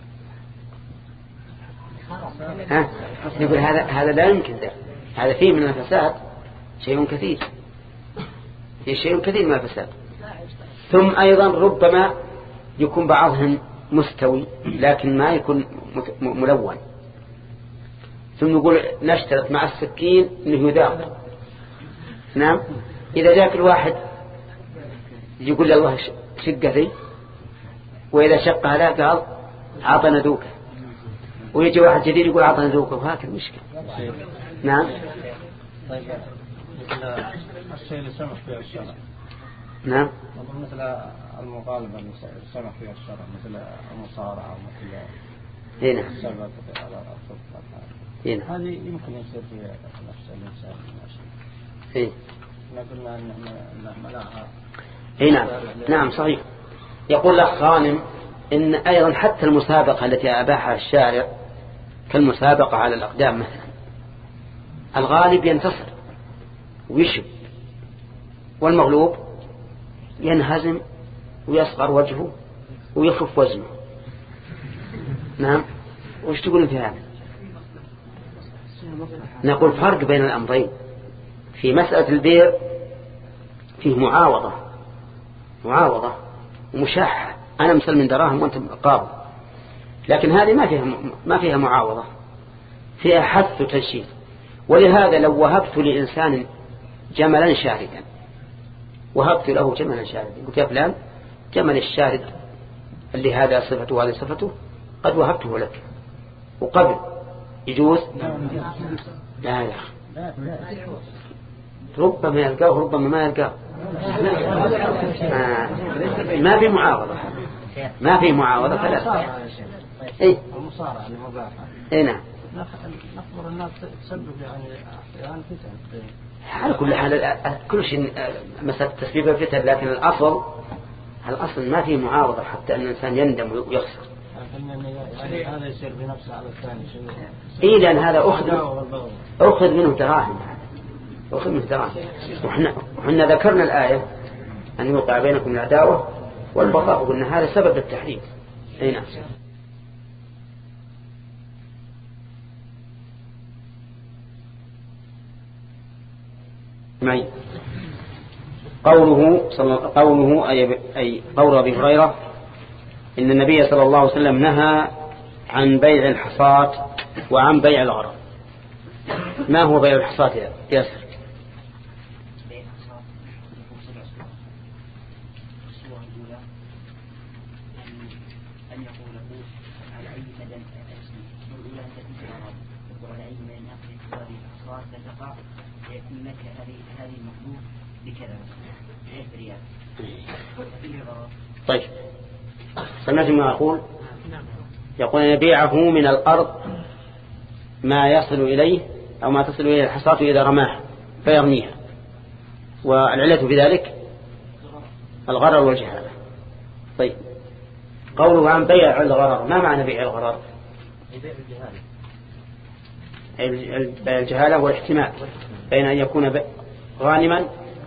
ها يقول هذا هذا لا يمكن ذلك، هذا فيه من الفساد شيء كثير، في شيء كثير من الفساد. ثم أيضا ربما يكون بعضهم مستوي لكن ما يكون ملون، ثم نقول نشترط مع السكين انه يذاق. نعم. اذا جاء كل واحد يقول لله شقه ذي، واذا شقها لا قال عطنا ذوقه، ويجي واحد جديد يقول عطنا ذوقه، وهكذا مشكله. نعم. طيب الشيء اللي سمح فيه الشرع. نعم. مثل المغالبة اللي سمح فيها الشرع، مثل المصارعة ومثل هنا السبب على الصفة، هنا هذه يمكن يصير فيها نفس الإنسان ماشي. إيه. ما قلنا أن منعها. هنا نعم صحيح. يقول لك غانم إن أيضا حتى المسابقة التي أباحها الشارع كالمسابقة على الأقدام مثلا، الغالب ينتصر ويشب، والمغلوب ينهزم ويصغر وجهه ويخف وزنه. نعم. وش تقولون في هذا؟ نقول فرق بين الأمرين. في مسألة البيع فيه معاوضة معاوضة ومشاحة، أنا مسلم من دراهم وأنت قابض، لكن هذه ما فيها ما فيها معاوضة، فيها حث وتنشيط. ولهذا لو وهبت لإنسان جملا شاردا، وهبت له جملا شاردا، قلت يا فلان جمل الشارد اللي هذا صفته وهذه صفته قد وهبته لك، وقبل يجوز؟ لا يا أخي، ربما يلقاه ربما ما يلقاه. آه. ما في معاوضة، ما في معاوضة فلا. اي المصارعة المباحة. اي نعم. نخبر الناس تسبب يعني احيانا فتن. على كل حال كل شيء مسألة تسبيب الفتن، لكن الأصل الأصل ما في معاوضة حتى أن الإنسان يندم ويخسر. يعني هذا يصير بنفسه على الثاني. إيه لأن هذا أخذ أخذ منه دراهم، أخذ منه دراهم. وحنا وحنا ذكرنا الآية أن يوقع بينكم العداوة والبغضاء، وقلنا هذا سبب التحريم. أي نعم. معي قوله صلى قوله أي أي قول أبي هريرة إن النبي صلى الله عليه وسلم نهى عن بيع الحصاة وعن بيع الغرر. ما هو بيع الحصاة يا ياسر؟ طيب سمعت ما أقول؟ يقول يبيعه من الأرض ما يصل إليه أو ما تصل إليه الحصاة إذا رماها فيرميها، والعلة في ذلك الغرر والجهالة. طيب قوله عن بيع الغرر، ما معنى بيع الغرر؟ بيع الجهالة والاحتمال بين أن يكون غانما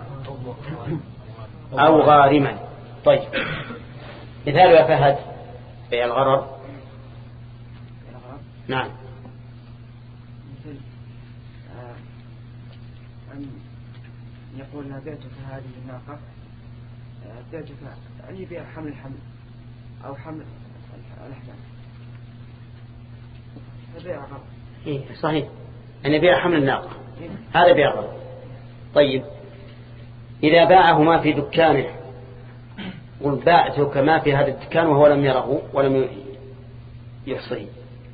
أو غارما. طيب مثال يا فهد بيع الغرر. نعم. مثل أن يقول أنا بعتك هذه الناقة، بعتك أن يبيع حمل الحمل أو حمل الأحمال، هذا بيع غرر. إيه صحيح، أن يبيع حمل الناقة هذا بيع غرر. طيب إذا باعه ما في دكانه، قل باعتك ما في هذا الدكان وهو لم يره ولم يحصيه،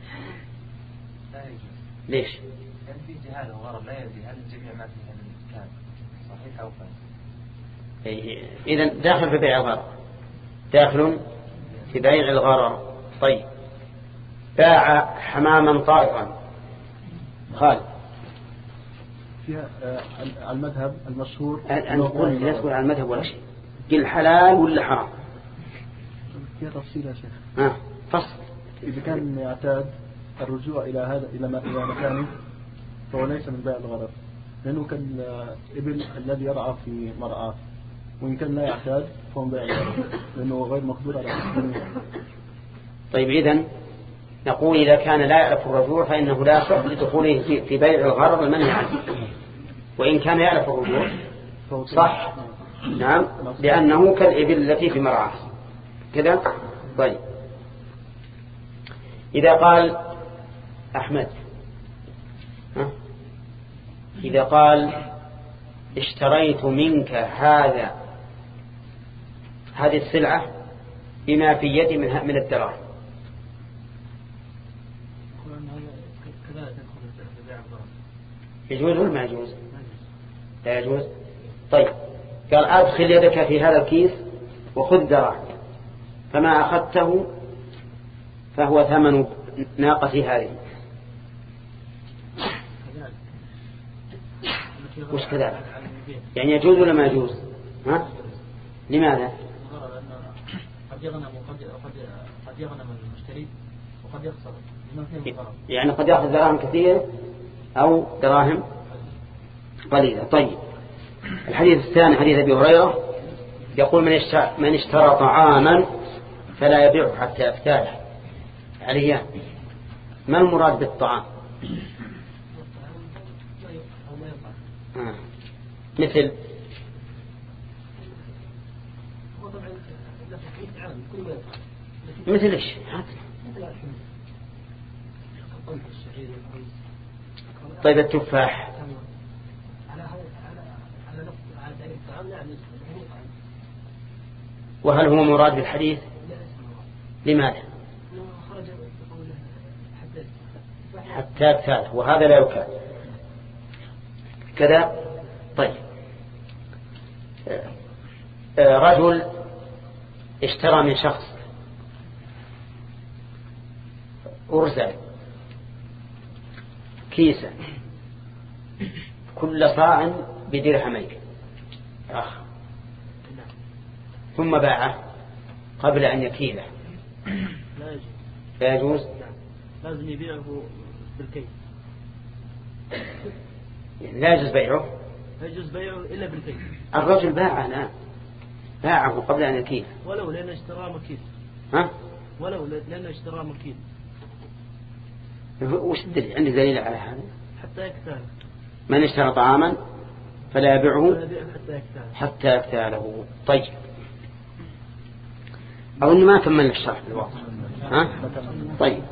ليش؟ يعني في جهاله وغرب لا يدري هل الجميع ما في هذا الدكان صحيح أو فاسد. إذا داخل في بيع الغرر، داخل في بيع الغرر. طيب باع حماما طائرا خالد فيها المذهب المشهور أن نقول لا تقول على المذهب ولا شيء، قل حلال ولا حرام. فيها تفصيل يا شيخ. ها فصل. إذا كان يعتاد الرجوع إلى هذا إلى إلى مكانه فهو ليس من بيع الغرر، لأنه كان إبل الذي يرعى في مرعاه، وإن كان لا يعتاد فهو بيع الغرر لأنه غير مقدور على التسليم. طيب إذن نقول إذا كان لا يعرف الرجوع فإنه لا يصح لدخوله في بيع الغرر المنهي عنه، وإن كان يعرف الرجوع صح نعم لأنه كالإبل التي في مرعاه كذا. طيب إذا قال أحمد ها؟ إذا قال اشتريت منك هذا هذه السلعة بما في يدي من من الدراهم يجوز ولا ما يجوز؟ لا يجوز. طيب قال أدخل يدك في هذا الكيس وخذ دراهم، فما أخذته فهو ثمن ناقتي هذه. وش كذلك؟ يعني يجوز ولا ما يجوز؟ ها؟ لماذا؟ قد يغنم وقد قد يغنم المشتري وقد يخسر. يعني قد يأخذ دراهم كثيرة أو دراهم قليلة. طيب الحديث الثاني حديث أبي هريرة يقول من اشترى, من اشترى طعاما فلا يبيعه حتى يفتاله. عليا ما المراد بالطعام؟ آه. مثل مثل ايش؟ طيب التفاح وهل هو مراد بالحديث؟ لماذا؟ حتى يكتاله وهذا لا يكال كذا. طيب رجل اشترى من شخص أرزل كيسا كل صاع بدرهمين آخر ثم باعه قبل أن يكيله لا يجوز. لازم يبيعه بالكيل. يعني لا يجوز بيعه. لا يجوز بيعه إلا بالكيل. الرجل باعه الآن باعه قبل أن يكيله. ولو لأنه اشتراه مكيل. ها؟ ولو لأنه اشتراه مكيل. وش الدليل؟ عندي دليل على هذا؟ حتى يكتاله. من اشترى طعاما فلا يبيعه حتى يكتاله. حتى يكتاله. طيب أو إنه ما كمل الشرح بالواقع. ها؟ طيب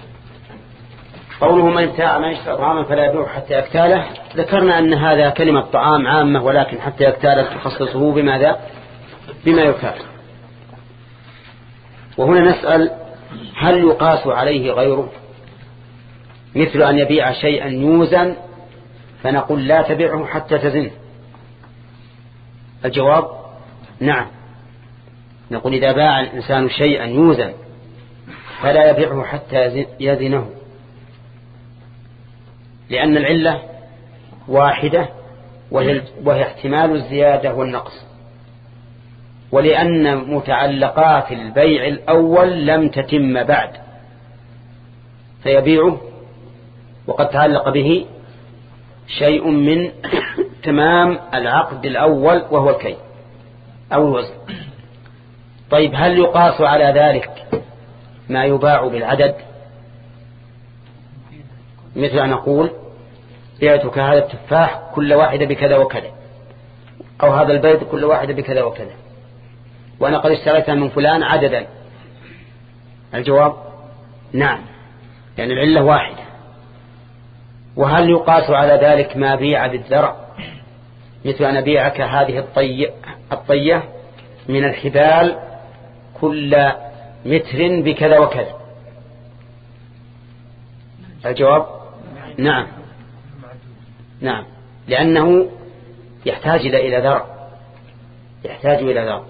قوله من ابتاع من اشترى طعاما فلا يبيعه حتى يكتاله، ذكرنا أن هذا كلمة طعام عامة ولكن حتى يكتاله تخصصه بماذا؟ بما يكال. وهنا نسأل هل يقاس عليه غيره؟ مثل أن يبيع شيئا يوزن فنقول لا تبيعه حتى تزنه. الجواب نعم، نقول إذا باع الإنسان شيئا يوزن فلا يبيعه حتى يزنه، لأن العلة واحدة وهي, وهي احتمال الزيادة والنقص، ولأن متعلقات البيع الأول لم تتم بعد فيبيعه وقد تعلق به شيء من تمام العقد الأول وهو الكي أو الوزن. طيب هل يقاس على ذلك ما يباع بالعدد؟ مثل أن نقول بعتك هذا التفاح كل واحدة بكذا وكذا، أو هذا البيض كل واحدة بكذا وكذا، وأنا قد اشتريتها من فلان عددا. الجواب نعم، يعني العلة واحدة. وهل يقاس على ذلك ما بيع بالذرع؟ مثل أن أبيعك هذه الطية, الطية من الحبال كل متر بكذا وكذا. الجواب نعم نعم، لأنه يحتاج إلى ذرع، يحتاج إلى ذرع.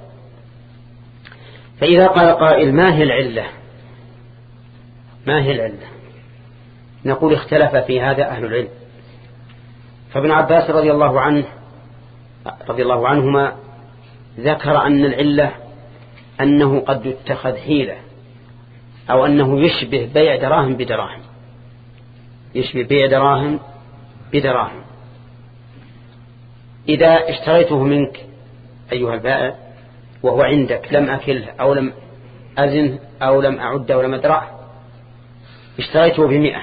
فإذا قال قائل ما هي العلة؟ ما هي العلة؟ نقول اختلف في هذا أهل العلم. فابن عباس رضي الله عنه رضي الله عنهما ذكر أن العلة أنه قد يتخذ حيلة، أو أنه يشبه بيع دراهم بدراهم، يشبه بيع دراهم بدراهم. إذا اشتريته منك أيها البائع وهو عندك لم أكله أو لم أزنه أو لم أعد أو لم أدرعه، اشتريته بمئة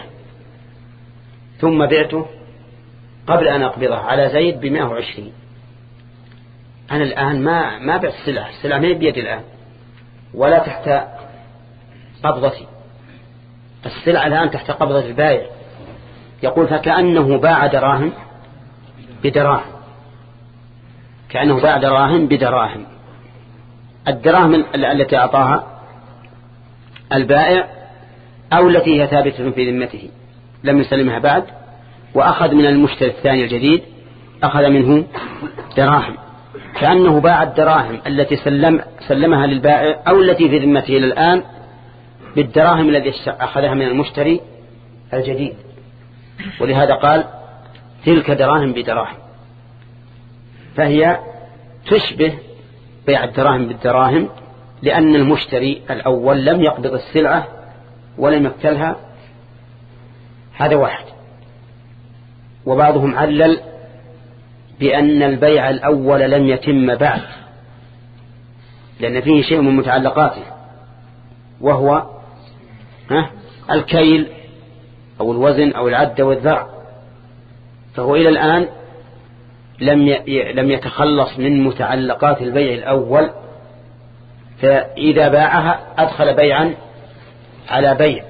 ثم بعته قبل أن أقبضه على زيد بمئة وعشرين، أنا الآن ما ما بعت السلعة، السلعة ما بيدي الآن ولا تحت قبضتي، السلعة الآن تحت قبضة البائع. يقول فكأنه باع دراهم بدراهم، كأنه باع دراهم بدراهم. الدراهم التي أعطاها البائع أو التي هي ثابتة في ذمته لم يسلمها بعد، وأخذ من المشتري الثاني الجديد أخذ منه دراهم، كأنه باع الدراهم التي سلم سلمها للبائع أو التي في ذمته إلى الآن بالدراهم الذي أخذها من المشتري الجديد. ولهذا قال تلك دراهم بدراهم، فهي تشبه بيع الدراهم بالدراهم، لأن المشتري الأول لم يقبض السلعة ولم يقتلها. هذا واحد. وبعضهم علل بأن البيع الأول لم يتم بعد، لأن فيه شيء من متعلقاته وهو الكيل أو الوزن أو العد والذرع، فهو إلى الآن لم لم يتخلص من متعلقات البيع الأول، فإذا باعها أدخل بيعا على بيع.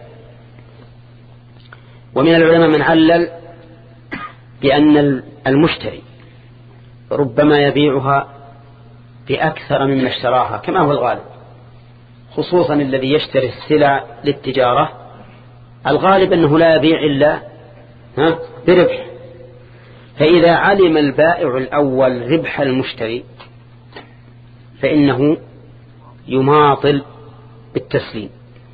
ومن العلماء من علل بأن المشتري ربما يبيعها بأكثر مما اشتراها كما هو الغالب، خصوصا الذي يشتري السلع للتجارة الغالب أنه لا يبيع إلا بربح، فإذا علم البائع الأول ربح المشتري فإنه يماطل بالتسليم،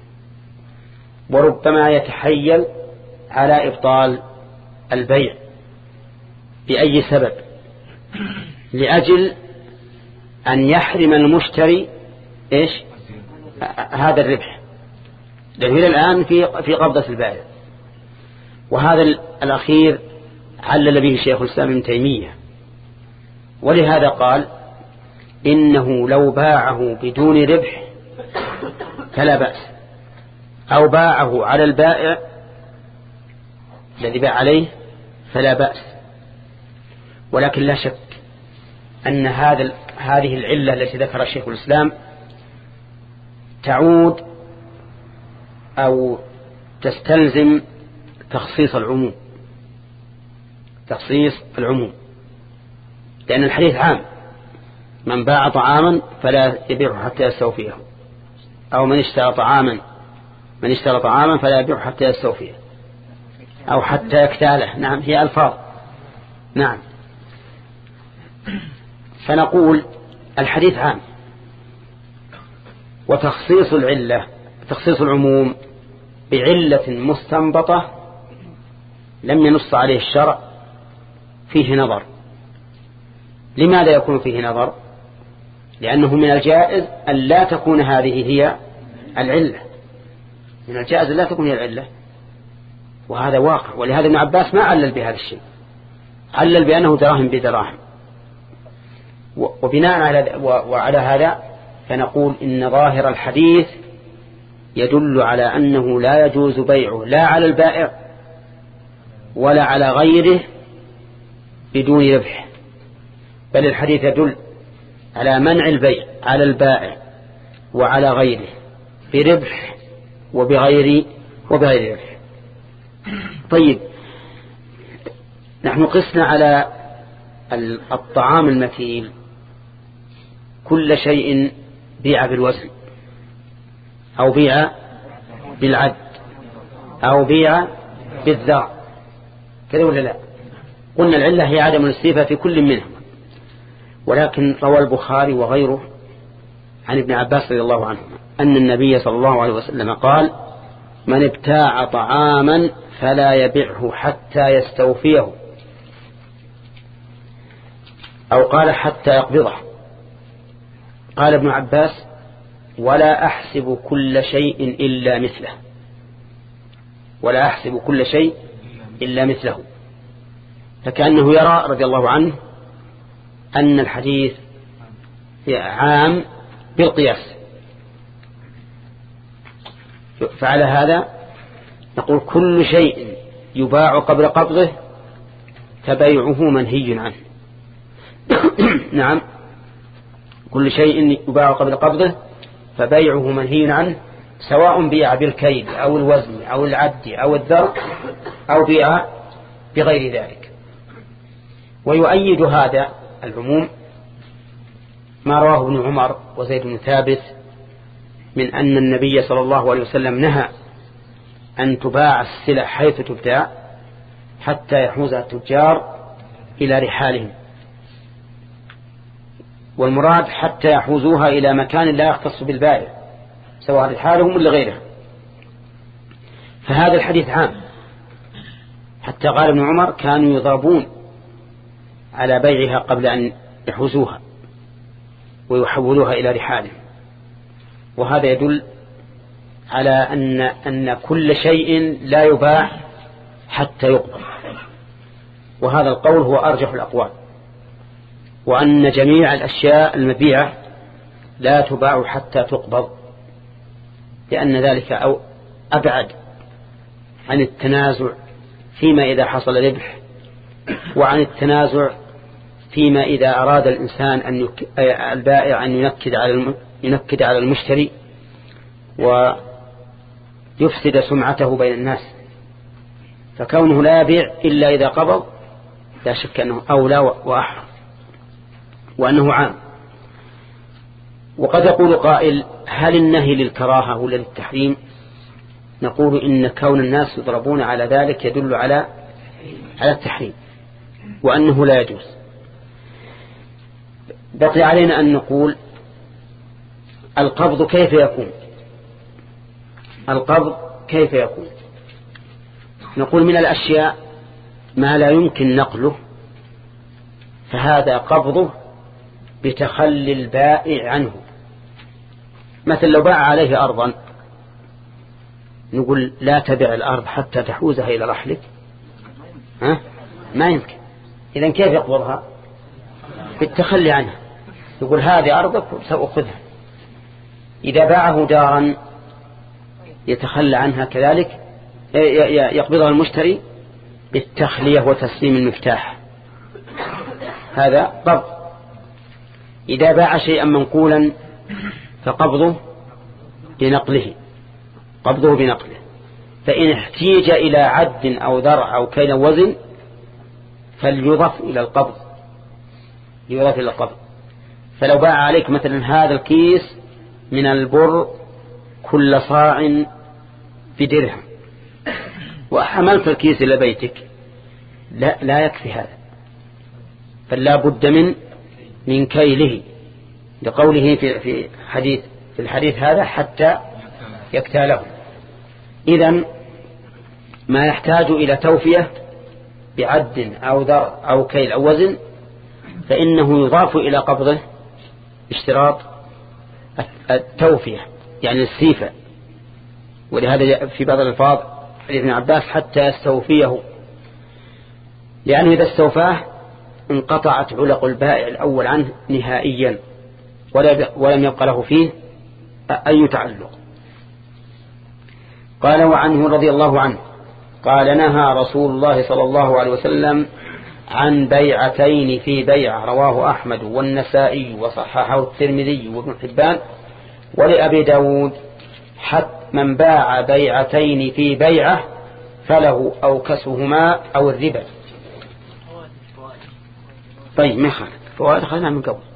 وربما يتحيل على إبطال البيع بأي سبب لأجل أن يحرم المشتري إيش هذا الربح، لأنه إلى الآن في في قبضة البائع. وهذا الأخير علل به شيخ الإسلام ابن تيمية، ولهذا قال إنه لو باعه بدون ربح فلا بأس، أو باعه على البائع الذي باع عليه فلا بأس. ولكن لا شك أن هذا هذه العلة التي ذكر شيخ الإسلام تعود أو تستلزم تخصيص العموم، تخصيص العموم، لأن الحديث عام: من باع طعاما فلا يبيعه حتى يستوفيه، أو من اشترى طعاما من اشترى طعاما فلا يبيعه حتى يستوفيه، أو حتى يكتاله. نعم، هي ألفاظ. نعم. فنقول الحديث عام، وتخصيص العلة تخصيص العموم بعلة مستنبطة لم ينص عليه الشرع فيه نظر. لماذا يكون فيه نظر؟ لأنه من الجائز أن لا تكون هذه هي العلة، من الجائز أن لا تكون هي العلة، وهذا واقع. ولهذا ابن عباس ما علل بهذا الشيء، علل بأنه دراهم بدراهم. وبناء على وعلى هذا فنقول إن ظاهر الحديث يدل على أنه لا يجوز بيعه لا على البائع ولا على غيره بدون ربح، بل الحديث يدل على منع البيع على البائع وعلى غيره بربح وبغير وبغير ربح. طيب، نحن قسنا على الطعام المثيل كل شيء بيع بالوزن أو بيع بالعد أو بيع بالذرع، كذا ولا لا؟ قلنا العلة هي عدم الاستيفاء في كل منهم. ولكن روى البخاري وغيره عن ابن عباس رضي الله عنه أن النبي صلى الله عليه وسلم قال: من ابتاع طعاما فلا يبيعه حتى يستوفيه، أو قال حتى يقبضه. قال ابن عباس: ولا أحسب كل شيء إلا مثله، ولا أحسب كل شيء إلا مثله. فكأنه يرى رضي الله عنه أن الحديث عام بالقياس. فعلى هذا نقول كل شيء يباع قبل قبضه فبيعه منهي عنه. نعم. كل شيء يباع قبل قبضه فبيعه منهي عنه، سواء بيع بالكيل أو الوزن أو العد أو الذر أو بيع بغير ذلك. ويؤيد هذا العموم ما رواه ابن عمر وزيد بن ثابت من أن النبي صلى الله عليه وسلم نهى أن تباع السلع حيث تبتاع حتى يحوزها التجار إلى رحالهم، والمراد حتى يحوزوها إلى مكان لا يختص بالبائع سواء رحالهم ولا غيرها. فهذا الحديث عام، حتى قال ابن عمر كانوا يضربون على بيعها قبل أن يحوزوها ويحولوها إلى رحالهم. وهذا يدل على أن, أن كل شيء لا يباع حتى يقبض، وهذا القول هو أرجح الأقوال، وأن جميع الأشياء المبيعة لا تباع حتى تقبض، لأن ذلك أو أبعد عن التنازع فيما إذا حصل ربح، وعن التنازع فيما إذا أراد الإنسان أن يك... البائع أن ينكد على الم... ينكد على المشتري ويفسد سمعته بين الناس. فكونه لا يبيع إلا إذا قبض لا شك أنه أولى وأحرى وأنه عام. وقد يقول قائل هل النهي للكراهة ولا للتحريم؟ نقول إن كون الناس يضربون على ذلك يدل على على التحريم وأنه لا يجوز. بقي علينا أن نقول القبض كيف يكون؟ القبض كيف يكون؟ نقول من الأشياء ما لا يمكن نقله فهذا قبضه بتخلي البائع عنه. مثل لو باع عليه أرضا نقول لا تبع الأرض حتى تحوزها إلى رحلك، ها؟ ما يمكن. إذن كيف يقبضها؟ بالتخلي عنها، يقول هذه أرضك سأخذها. إذا باعه دارا يتخلى عنها كذلك، يقبضها المشتري بالتخلية وتسليم المفتاح، هذا قبض. إذا باع شيئا منقولا فقبضه بنقله، قبضه بنقله. فإن احتيج إلى عد أو ذرع أو كيل وزن فليضف إلى القبض، يضاف إلى القبض. فلو باع عليك مثلا هذا الكيس من البر كل صاع بدرهم وحملت الكيس إلى بيتك، لا, لا يكفي هذا، فلا بد من من كيله، لقوله في في حديث في الحديث هذا حتى يكتاله. إذن ما يحتاج إلى توفية بعد أو ذر أو كيل أو وزن فإنه يضاف إلى قبضه اشتراط التوفية يعني السيفة. ولهذا في بعض الألفاظ حديث ابن عباس حتى يستوفيه، لأنه إذا استوفاه انقطعت علق البائع الأول عنه نهائيا ولم يبقى له فيه أي تعلق. قال وعنه رضي الله عنه قال نهى رسول الله صلى الله عليه وسلم عن بيعتين في بيعة، رواه أحمد والنسائي وصححه الترمذي وابن حبان ولأبي داود. حتى من باع بيعتين في بيعة فله أو كسهما أو الربا. طيب ما خالد فوائد خلنا من قبل.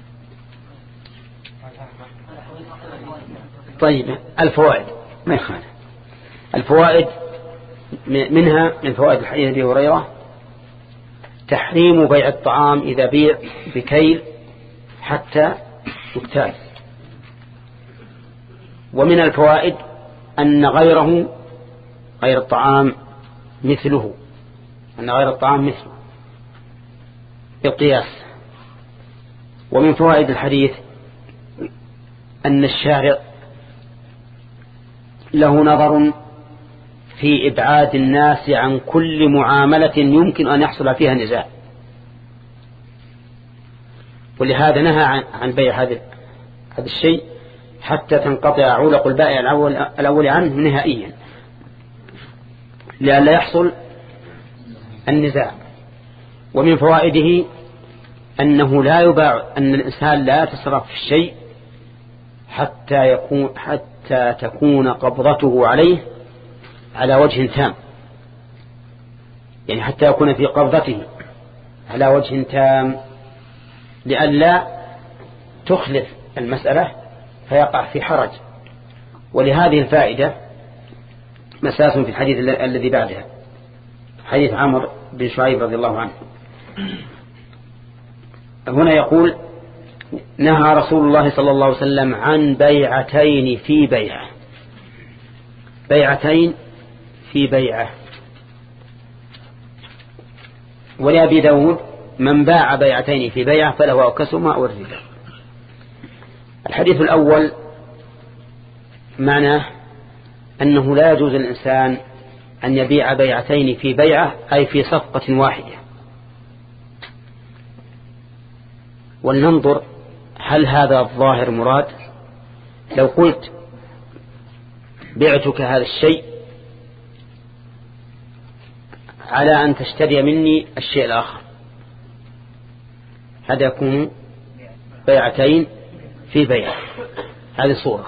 طيب الفوائد ما خالد. الفوائد منها من فوائد الحديث أبي هريرة تحريم بيع الطعام إذا بيع بكيل حتى يكتال. ومن الفوائد أن غيره غير الطعام مثله، أن غير الطعام مثله بالقياس. ومن فوائد الحديث أن الشارع له نظر في إبعاد الناس عن كل معاملة يمكن أن يحصل فيها نزاع، ولهذا نهى عن بيع هذا هذا الشيء حتى تنقطع علق البائع الأول, الأول عنه نهائيا لئلا يحصل النزاع. ومن فوائده أنه لا يباع، أن الإنسان لا يتصرف في الشيء حتى يكون حتى تكون قبضته عليه على وجه تام، يعني حتى يكون في قبضته على وجه تام لئلا تخلف المسألة فيقع في حرج. ولهذه الفائدة مساس في الحديث الذي بعدها، حديث عمرو بن شعيب رضي الله عنه. هنا يقول: نهى رسول الله صلى الله عليه وسلم عن بيعتين في بيعة. بيعتين في بيعة. ولأبي داود: من باع بيعتين في بيعة فله أوكسهما أو الربا. الحديث الأول معناه أنه لا يجوز الإنسان أن يبيع بيعتين في بيعة، أي في صفقة واحدة. ولننظر هل هذا الظاهر مراد. لو قلت بعتك هذا الشيء على أن تشتري مني الشيء الآخر، هذا يكون بيعتين في بيعة. هذه صورة.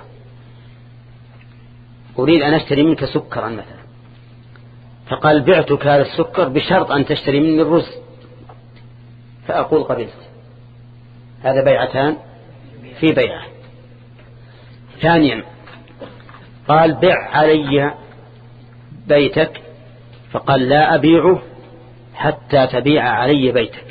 أريد أن أشتري منك سكرا مثلا، فقال بعتك هذا السكر بشرط أن تشتري مني الرز، فأقول قبلت. هذا بيعتان في بيعة. ثانيا قال بع علي بيتك، فقال لا أبيعه حتى تبيع علي بيتك،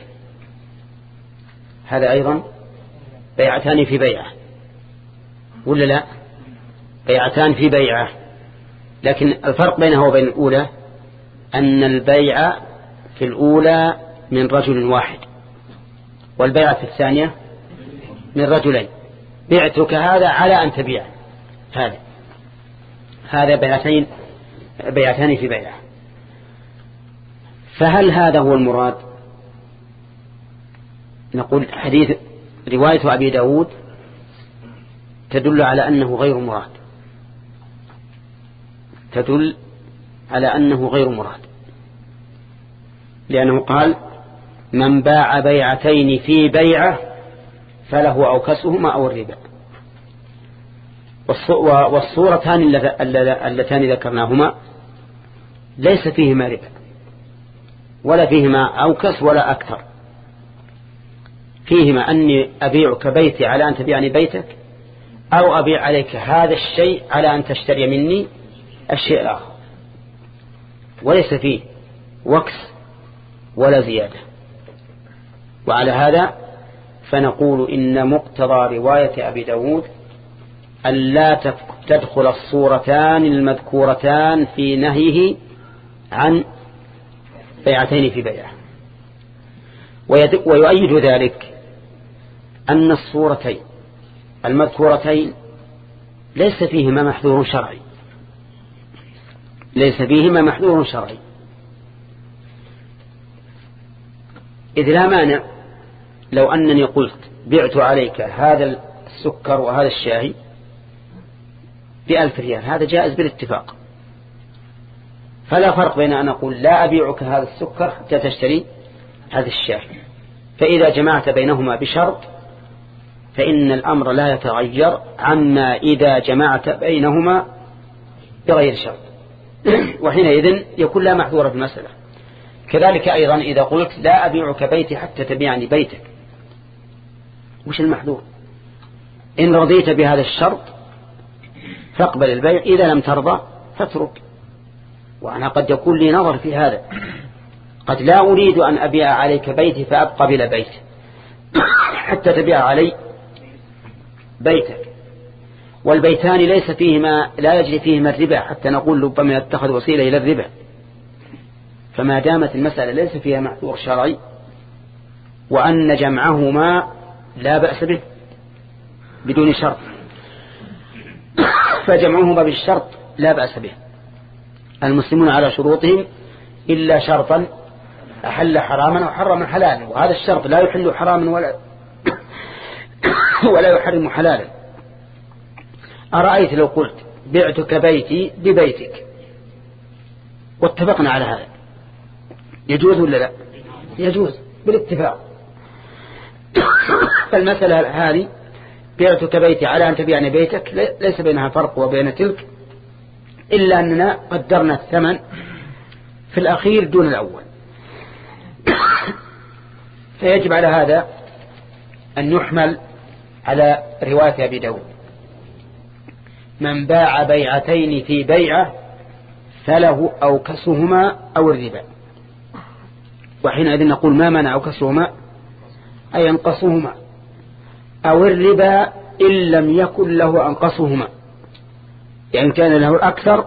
هذا أيضا بيعتان في بيعة ولا لا؟ بيعتان في بيعة، لكن الفرق بينها وبين الأولى أن البيع في الأولى من رجل واحد، والبيع في الثانية من رجلين. بعتك هذا على أن تبيع هذا، هذا بيعتين بيعتان في بيعة. فهل هذا هو المراد؟ نقول حديث رواية أبي داود تدل على أنه غير مراد، تدل على أنه غير مراد، لأنه قال من باع بيعتين في بيعة فله أوكسهما أو الربا. والصورتان اللتان ذكرناهما ليس فيهما ربا ولا فيهما أوكس ولا أكثر، فيهما أني أبيعك بيتي على أن تبيعني بيتك، أو أبيع عليك هذا الشيء على أن تشتري مني الشيء الآخر، وليس فيه وكس ولا زيادة. وعلى هذا فنقول إن مقتضى رواية أبي داود أن لا تدخل الصورتان المذكورتان في نهيه عن بيعتين في بيعة. ويؤيد ذلك أن الصورتين المذكورتين ليس فيهما محذور شرعي، ليس فيهما محذور شرعي، إذ لا مانع لو أنني قلت بعت عليك هذا السكر وهذا الشاي بألف ريال، هذا جائز بالاتفاق، فلا فرق بين أن أقول لا أبيعك هذا السكر حتى تشتري هذا الشاي. فإذا جمعت بينهما بشرط فإن الأمر لا يتغير عما إذا جمعت بينهما بغير شرط، وحينئذ يكون لا محذور في المسألة. كذلك أيضا إذا قلت لا أبيعك بيتي حتى تبيعني بيتك، وش المحذور؟ إن رضيت بهذا الشرط فاقبل البيع، إذا لم ترضى فاترك. وأنا قد يكون لي نظر في هذا، قد لا أريد أن أبيع عليك بيتي فأبقى بلا بيت حتى تبيع علي بيتك، والبيتان ليس فيهما لا يجري فيهما الربا حتى نقول ربما يتخذ وسيلة إلى الربا. فما دامت المسألة ليس فيها محذور شرعي وأن جمعهما لا بأس به بدون شرط، فجمعهما بالشرط لا بأس به. المسلمون على شروطهم إلا شرطا أحل حراما وحرم حلالا، وهذا الشرط لا يحل حراما ولا ولا يحرم حلالا. أرأيت لو قلت بعتك بيتي ببيتك واتفقنا على هذا، يجوز ولا لا؟ يجوز بالاتفاق. فالمسألة هذه بعتك بيتي على أن تبيعني بيتك ليس بينها فرق وبين تلك، إلا أننا قدرنا الثمن في الأخير دون الأول. فيجب على هذا أن يحمل على رواية أبي داود: من باع بيعتين في بيعة فله أو كسهما أو الربا. وحينئذ نقول ما منع كسهما أي أنقصهما، أو الربا إن لم يكن له أنقصهما، يعني كان له أكثر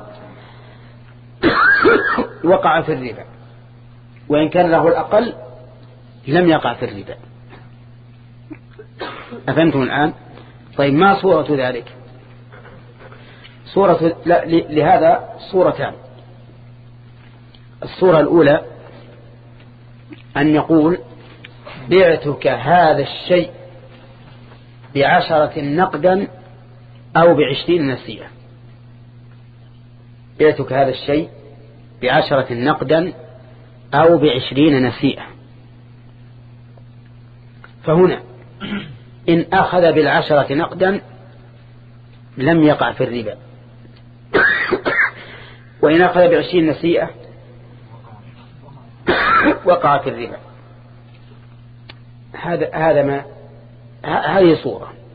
وقع في الربا، وإن كان له الأقل لم يقع في الربا. أفهمتم الآن؟ طيب ما صورة ذلك؟ صورة لا لهذا صورتان. الصورة الأولى أن يقول: بعتك هذا الشيء بعشرة نقدا أو بعشرين نسيئة. بعتك هذا الشيء بعشرة نقدا أو بعشرين نسيئة. فهنا إن أخذ بالعشرة نقدا لم يقع في الربا، وإن أخذ بعشرين نسيئة وقع في الربا. هذا هذا ما هذه صورة.